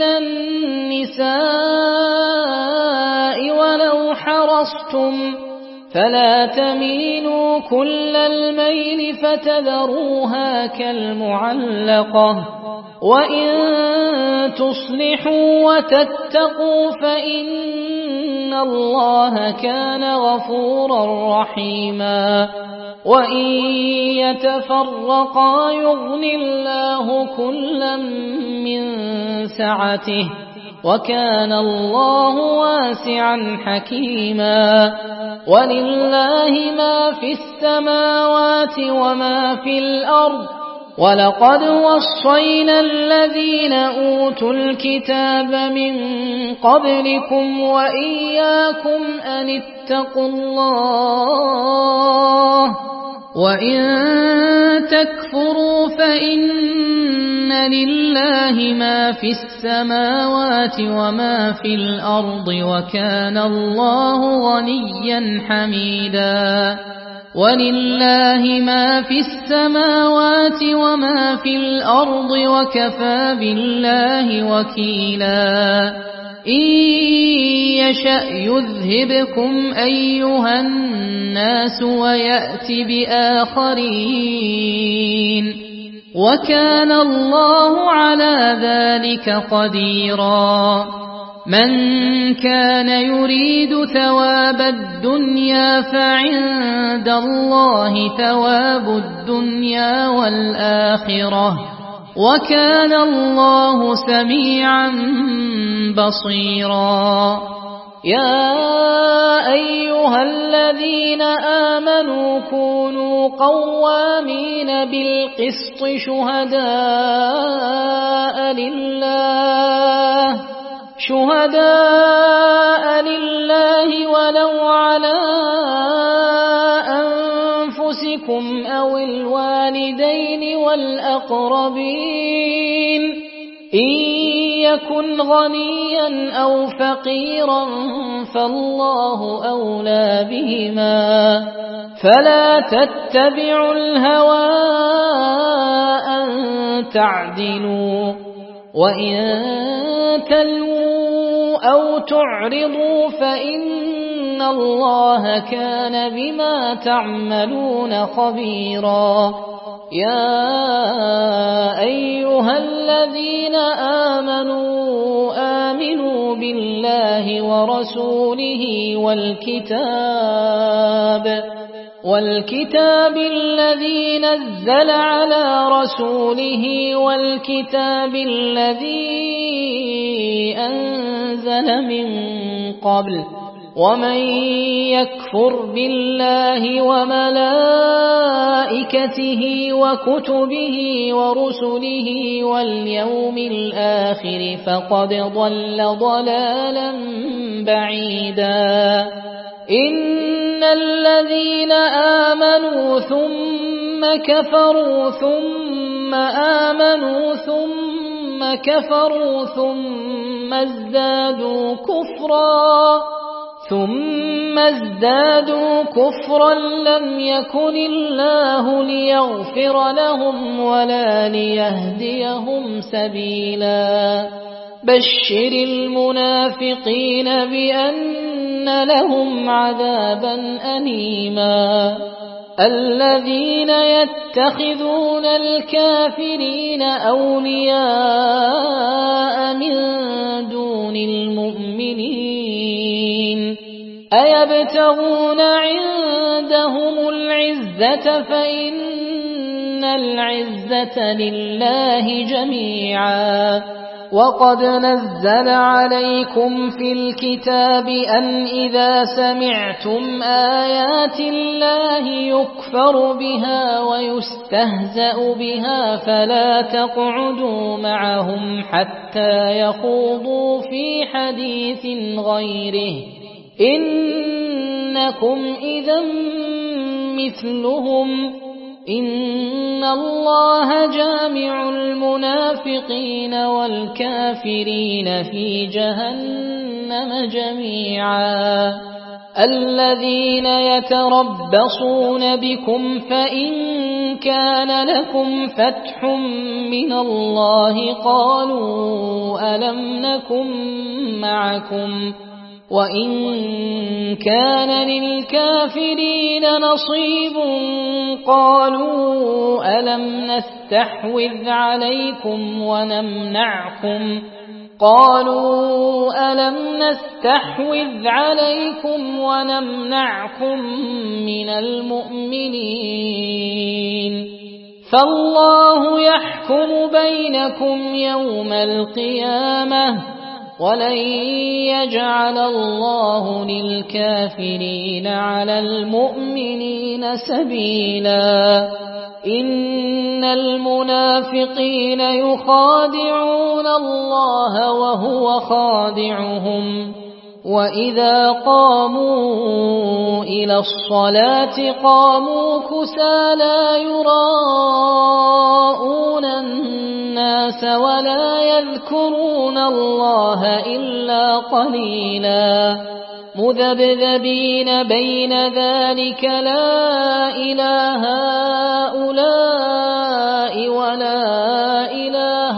النساء ولو حرصتم فلا تميلوا كل الميل فتذروها كالمعلقة وإن تصلحوا وتتقوا فإن الله كان غفورا رحيما وإن يتفرقا يغن الله كلا من سعته وكان الله واسعا حكيما ولله ما في السماوات وما في الأرض ولقد وصينا الذين أوتوا الكتاب من قبلكم وإياكم أن اتقوا الله وإن تكفروا فإن لله ما في السماوات وما في الأرض وكان الله غنيا حميدا ولله ما في السماوات وما في الأرض وكفى بالله وكيلا إن يشأ يذهبكم أيها الناس ويأت بآخرين وكان الله على ذلك قديرا من كان يريد ثواب الدنيا فعند الله ثواب الدنيا والآخرة وكان الله سميعا بصيرا يا أيها الذين آمنوا كونوا قوامين بالقسط شهداء لله شهداء لله ولو على أنفسكم أو الوالدين والأقربين إن يكن غنيا أو فقيرا فالله أولى بهما فلا تتبعوا الهوى أن تعدلوا وإن تلووا أو تعرضوا فإن الله كان بما تعملون خبيرا يا أيها الذين آمنوا آمنوا بالله ورسوله والكتاب والكتاب الذي نزل على رسوله والكتاب الذي أنزل من قبل ومن يكفر بالله وملائكته وكتبه ورسله واليوم الآخر فقد ضل ضلالا بعيدا إن الذين آمنوا ثم كفروا ثم آمنوا ثم كفروا ثم ازدادوا كفرا ثم ازدادوا كفرا لم يكن الله ليغفر لهم ولا ليهديهم سبيلا بشر المنافقين بأن لهم عذابا أليما الذين يتخذون الكافرين أولياء من دون المؤمنين أيبتغون عندهم العزة فإن العزة لله جميعا وقد نزل عليكم في الكتاب أن إذا سمعتم آيات الله يكفر بها ويستهزأ بها فلا تقعدوا معهم حتى يخوضوا في حديث غيره إنكم إذا مثلهم إن الله جامع المنافقين والكافرين في جهنم جميعا الذين يتربصون بكم فإن كان لكم فتح من الله قالوا ألم نكن معكم وإن كان للكافرين نصيب قالوا ألم نستحوذ عليكم ونمنعكم قالوا ألم نستحوذ عليكم ونمنعكم من المؤمنين فالله يحكم بينكم يوم القيامة ولن يجعل الله للكافرين على المؤمنين سبيلا إن المنافقين يخادعون الله وهو خادعهم وإذا قاموا إلى الصلاة قاموا كسالى يراءون الناس ولا يذكرون الله إلا قليلا مذبذبين بين ذلك لا إله هؤلاء ولا إله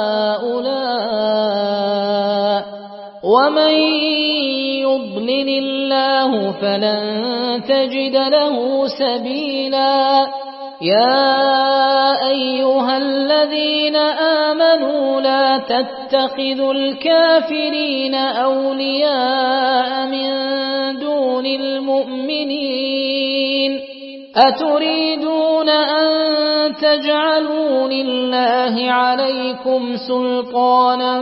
هؤلاء ومن يضلل الله فلن تجد له سبيلا يا أيها الذين آمنوا لا تتخذوا الكافرين أولياء من دون المؤمنين أتريدون أن تجعلوا لله عليكم سلطانا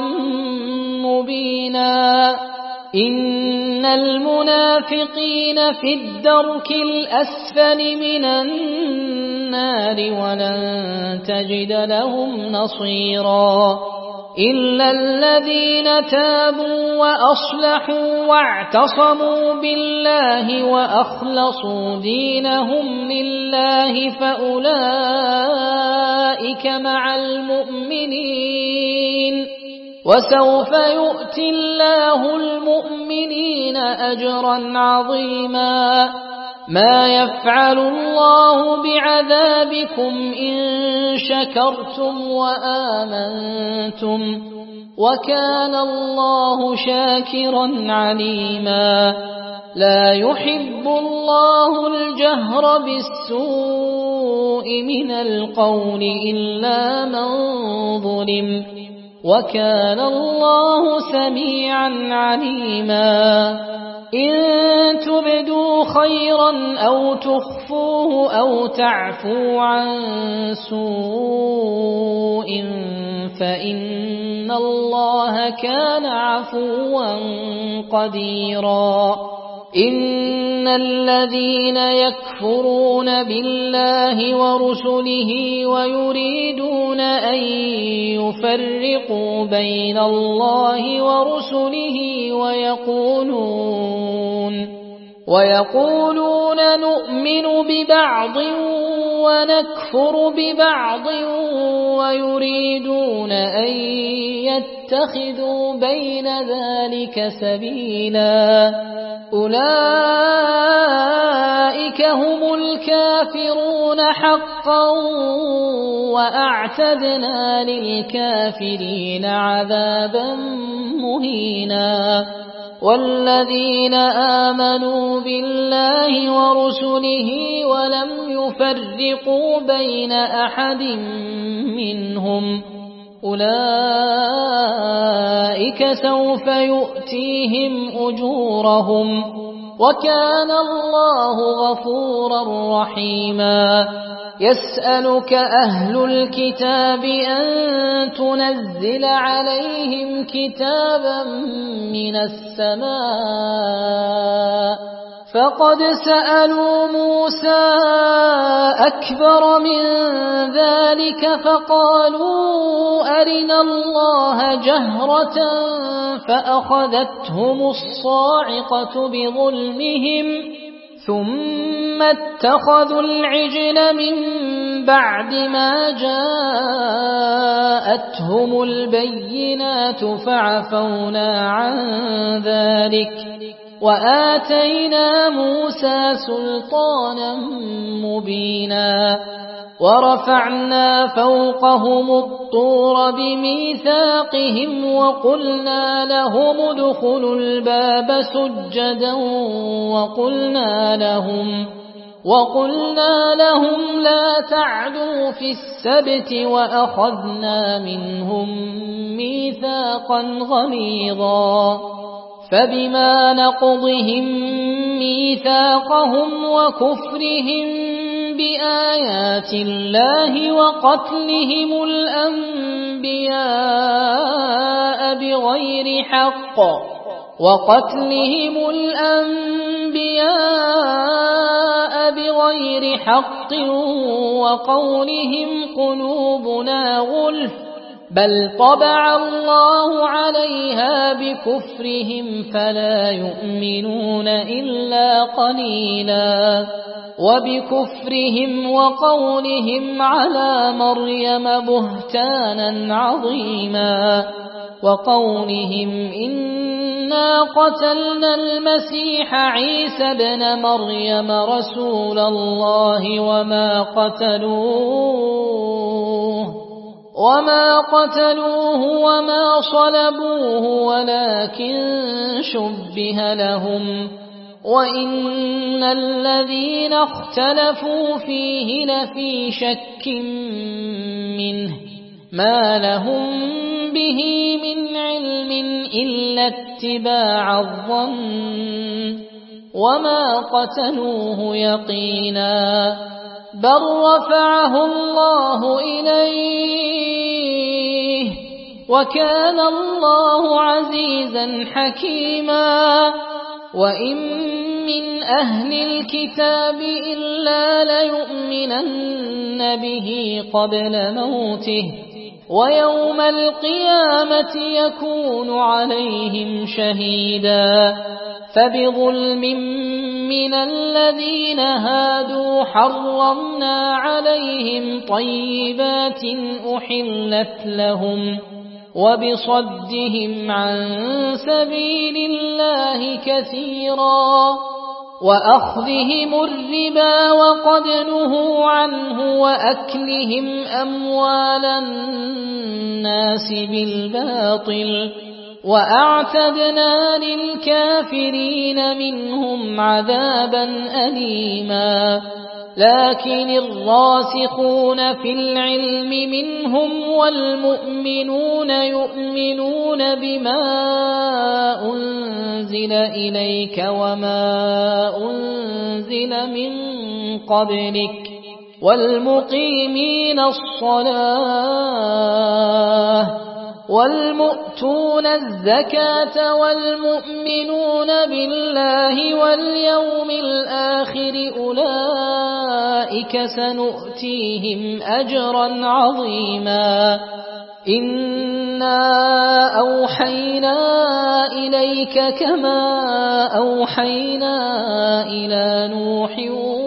مبينا إن المنافقين في الدرك الأسفل من النار ولن تجد لهم نصيرا إلا الذين تابوا وأصلحوا واعتصموا بالله وأخلصوا دينهم لله فأولئك مع المؤمنين وسوف يؤتي الله المؤمنين أجرا عظيما ما يفعل الله بعذابكم إن شكرتم وآمنتم وكان الله شاكرا عليما لا يحب الله الجهر بالسوء من القول إلا من ظلم وكان الله سميعا عليما إن تبدوا خيرا أو تخفوه أو تعفوا عن سوء فإن الله كان عفوا قديرا إن الذين يكفرون بالله ورسله ويريدون أن يفرقوا بين الله ورسله ويقولون ويقولون نؤمن ببعض ونكفر ببعض ويريدون أن يتخذوا بين ذلك سبيلا أولئك هم الكافرون حقا وأعتدنا للكافرين عذابا مهينا والذين آمنوا بالله ورسله ولم يفرقوا بين أحد منهم أولئك سوف يؤتيهم أجورهم وكان الله غفورا رحيما يسألك أهل الكتاب أن تنزل عليهم كتابا من السماء فقد سألوا موسى أكبر من ذلك فقالوا أرنا الله جهرة فأخذتهم الصاعقة بظلمهم ثم اتخذوا العجل من بعد ما جاءتهم البينات فعفونا عن ذلك وآتينا موسى سلطانا مبينا ورفعنا فوقهم الطور بميثاقهم وقلنا لهم ادخلوا الباب سجدا وقلنا لهم وقلنا لهم لا تعدوا في السبت وأخذنا منهم ميثاقا غليظا فبما نقضهم ميثاقهم وكفرهم بآيات الله وقتلهم الأنبياء بغير حق وقتلهم الأنبياء بغير حق وقولهم قلوبنا غلف بل طبع الله عليها بكفرهم فلا يؤمنون إلا قليلا وبكفرهم وقولهم على مريم بهتانا عظيما وقولهم إنا قتلنا المسيح عيسى ابن مريم رسول الله وما قتلوه وما قتلوه وما صلبوه ولكن شبه لهم وإن الذين اختلفوا فيه لفي شك منه ما لهم به من علم إلا اتباع الظن وما قتلوه يقينا بل رفعه الله إليه وكان الله عزيزا حكيما وإن من أهل الكتاب إلا ليؤمنن به قبل موته ويوم القيامة يكون عليهم شهيدا فبظلم من الذين هادوا حرمنا عليهم طيبات أحلت لهم وبصدهم عن سبيل الله كثيرا وأخذهم الربا وقد نهوا عنه وأكلهم أموال الناس بالباطل وأعتدنا للكافرين منهم عذابا أليما لكن الراسخون في العلم منهم والمؤمنون يؤمنون بما أنزل إليك وما أنزل من قبلك والمقيمين الصلاة والمؤتون الزكاة والمؤمنون بالله واليوم الآخر أولئك سنؤتيهم أجرا عظيما إنا أوحينا إليك كما أوحينا إلى نوح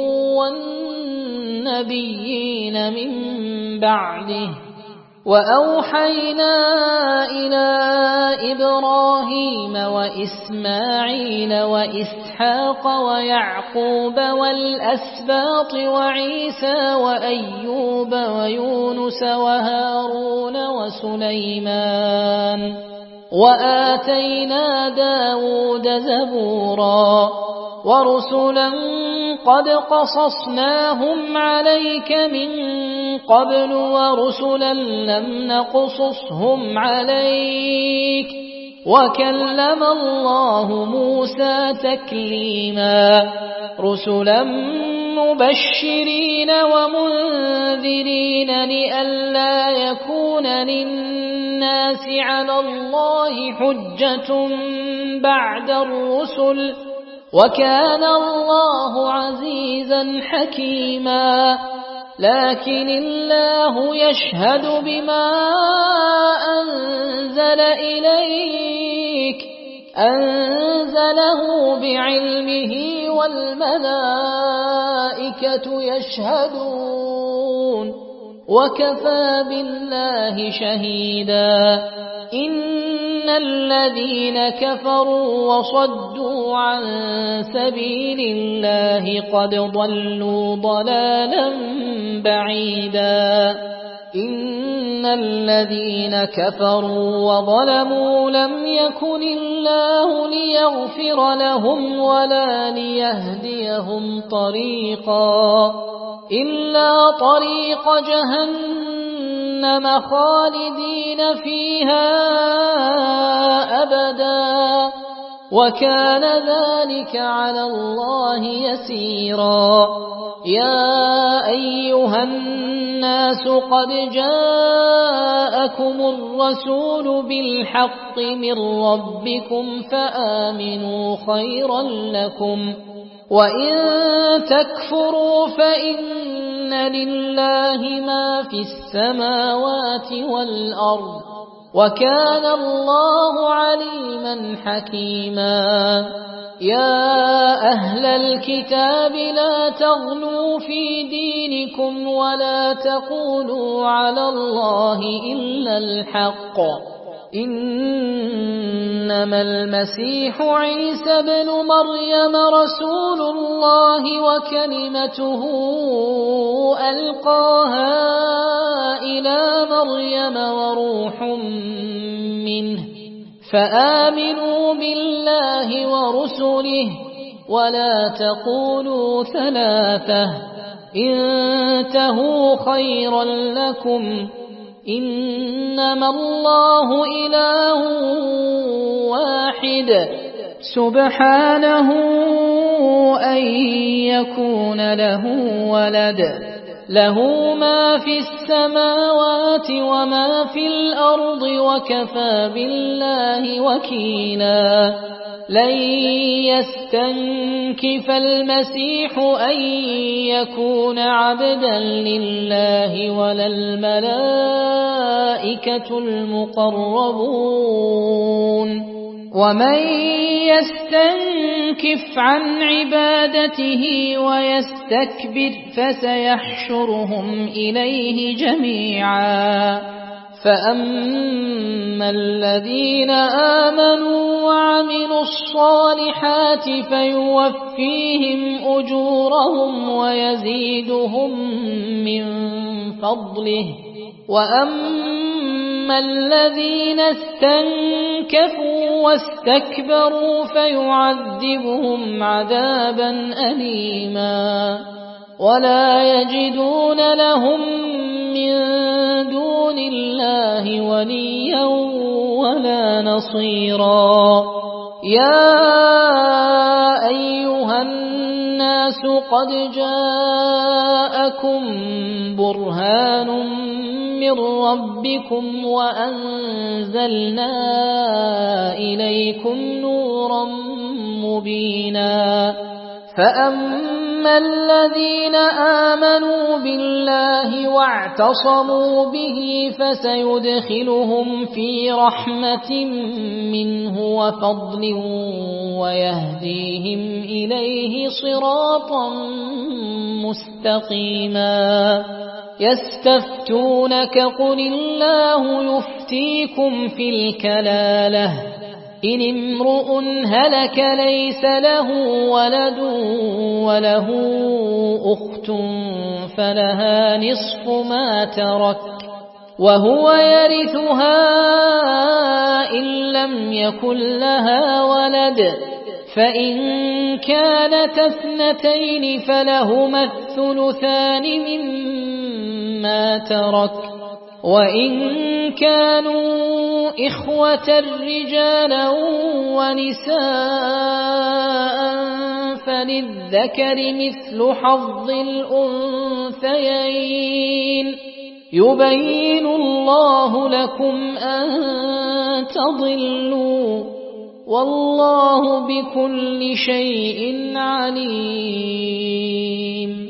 والنبيين من بعده وأوحينا إلى إبراهيم وإسماعيل وإسحاق ويعقوب والأسباط وعيسى وأيوب ويونس وهارون وسليمان وآتينا داود زبورا ورسلا قد قصصناهم عليك من قبل ورسلا لم نقصصهم عليك وكلم الله موسى تكليما رسلا مبشرين ومنذرين لئلا يكون للناس على الله حجة بعد الرسل وكان الله عزيزا حكيما لكن الله يشهد بما أنزل إليك أنزله بعلمه والملائكة يشهدون وكفى بالله شهيدا إن الذين كفروا وصدوا عن سبيل الله قد ضلوا ضلالا بعيدا إن الذين كفروا وظلموا لم يكن الله ليغفر لهم ولا ليهديهم طريقا إلا طريق جهنم خالدين فيها أبدا وكان ذلك على الله يسيرا يا أيها الناس قد جاءكم الرسول بالحق من ربكم فآمنوا خيرا لكم وإن تكفروا فإن لله ما في السماوات والأرض وكان الله عليما حكيما يا أهل الكتاب لا تغلوا في دينكم ولا تقولوا على الله إلا الحق إنما المسيح عيسى بن مريم رسول الله وكلمته ألقاها إلى مريم وروح منه فآمنوا بالله ورسله ولا تقولوا ثلاثة انتهوا خيرا لكم إنما الله إله واحد سبحانه أن يكون له ولد له ما في السماوات وما في الأرض وكفى بالله وكيلا لن يستنكف المسيح أن يكون عبدا لله ولا الملائكة المقربون ومن يستنكف عن عبادته ويستكبر فسيحشرهم إليه جميعا فأما الذين آمنوا وعملوا الصالحات فيوفيهم أجورهم ويزيدهم من فضله وأما الذين استنكفوا واستكبروا فيعذبهم عذابا أليما ولا يجدون لهم من دون الله وليا ولا نصيرا يا أيها الناس قد جاءكم برهان من ربكم وأنزلنا إليكم نورا مبينا فأما الذين آمنوا بالله واعتصموا به فسيدخلهم في رحمة منه وفضل ويهديهم إليه صراطا مستقيما يستفتونك قل الله يفتيكم في الكلالة إن امرؤ هلك ليس له ولد وله أخت فلها نصف ما ترك وهو يرثها إن لم يكن لها ولد فإن كانت اثنتين فلهما الثلثان مما ترك وإن كانوا إخوة رجالا ونساء فللذكر مثل حظ الأنثيين يبين الله لكم أن تضلوا والله بكل شيء عليم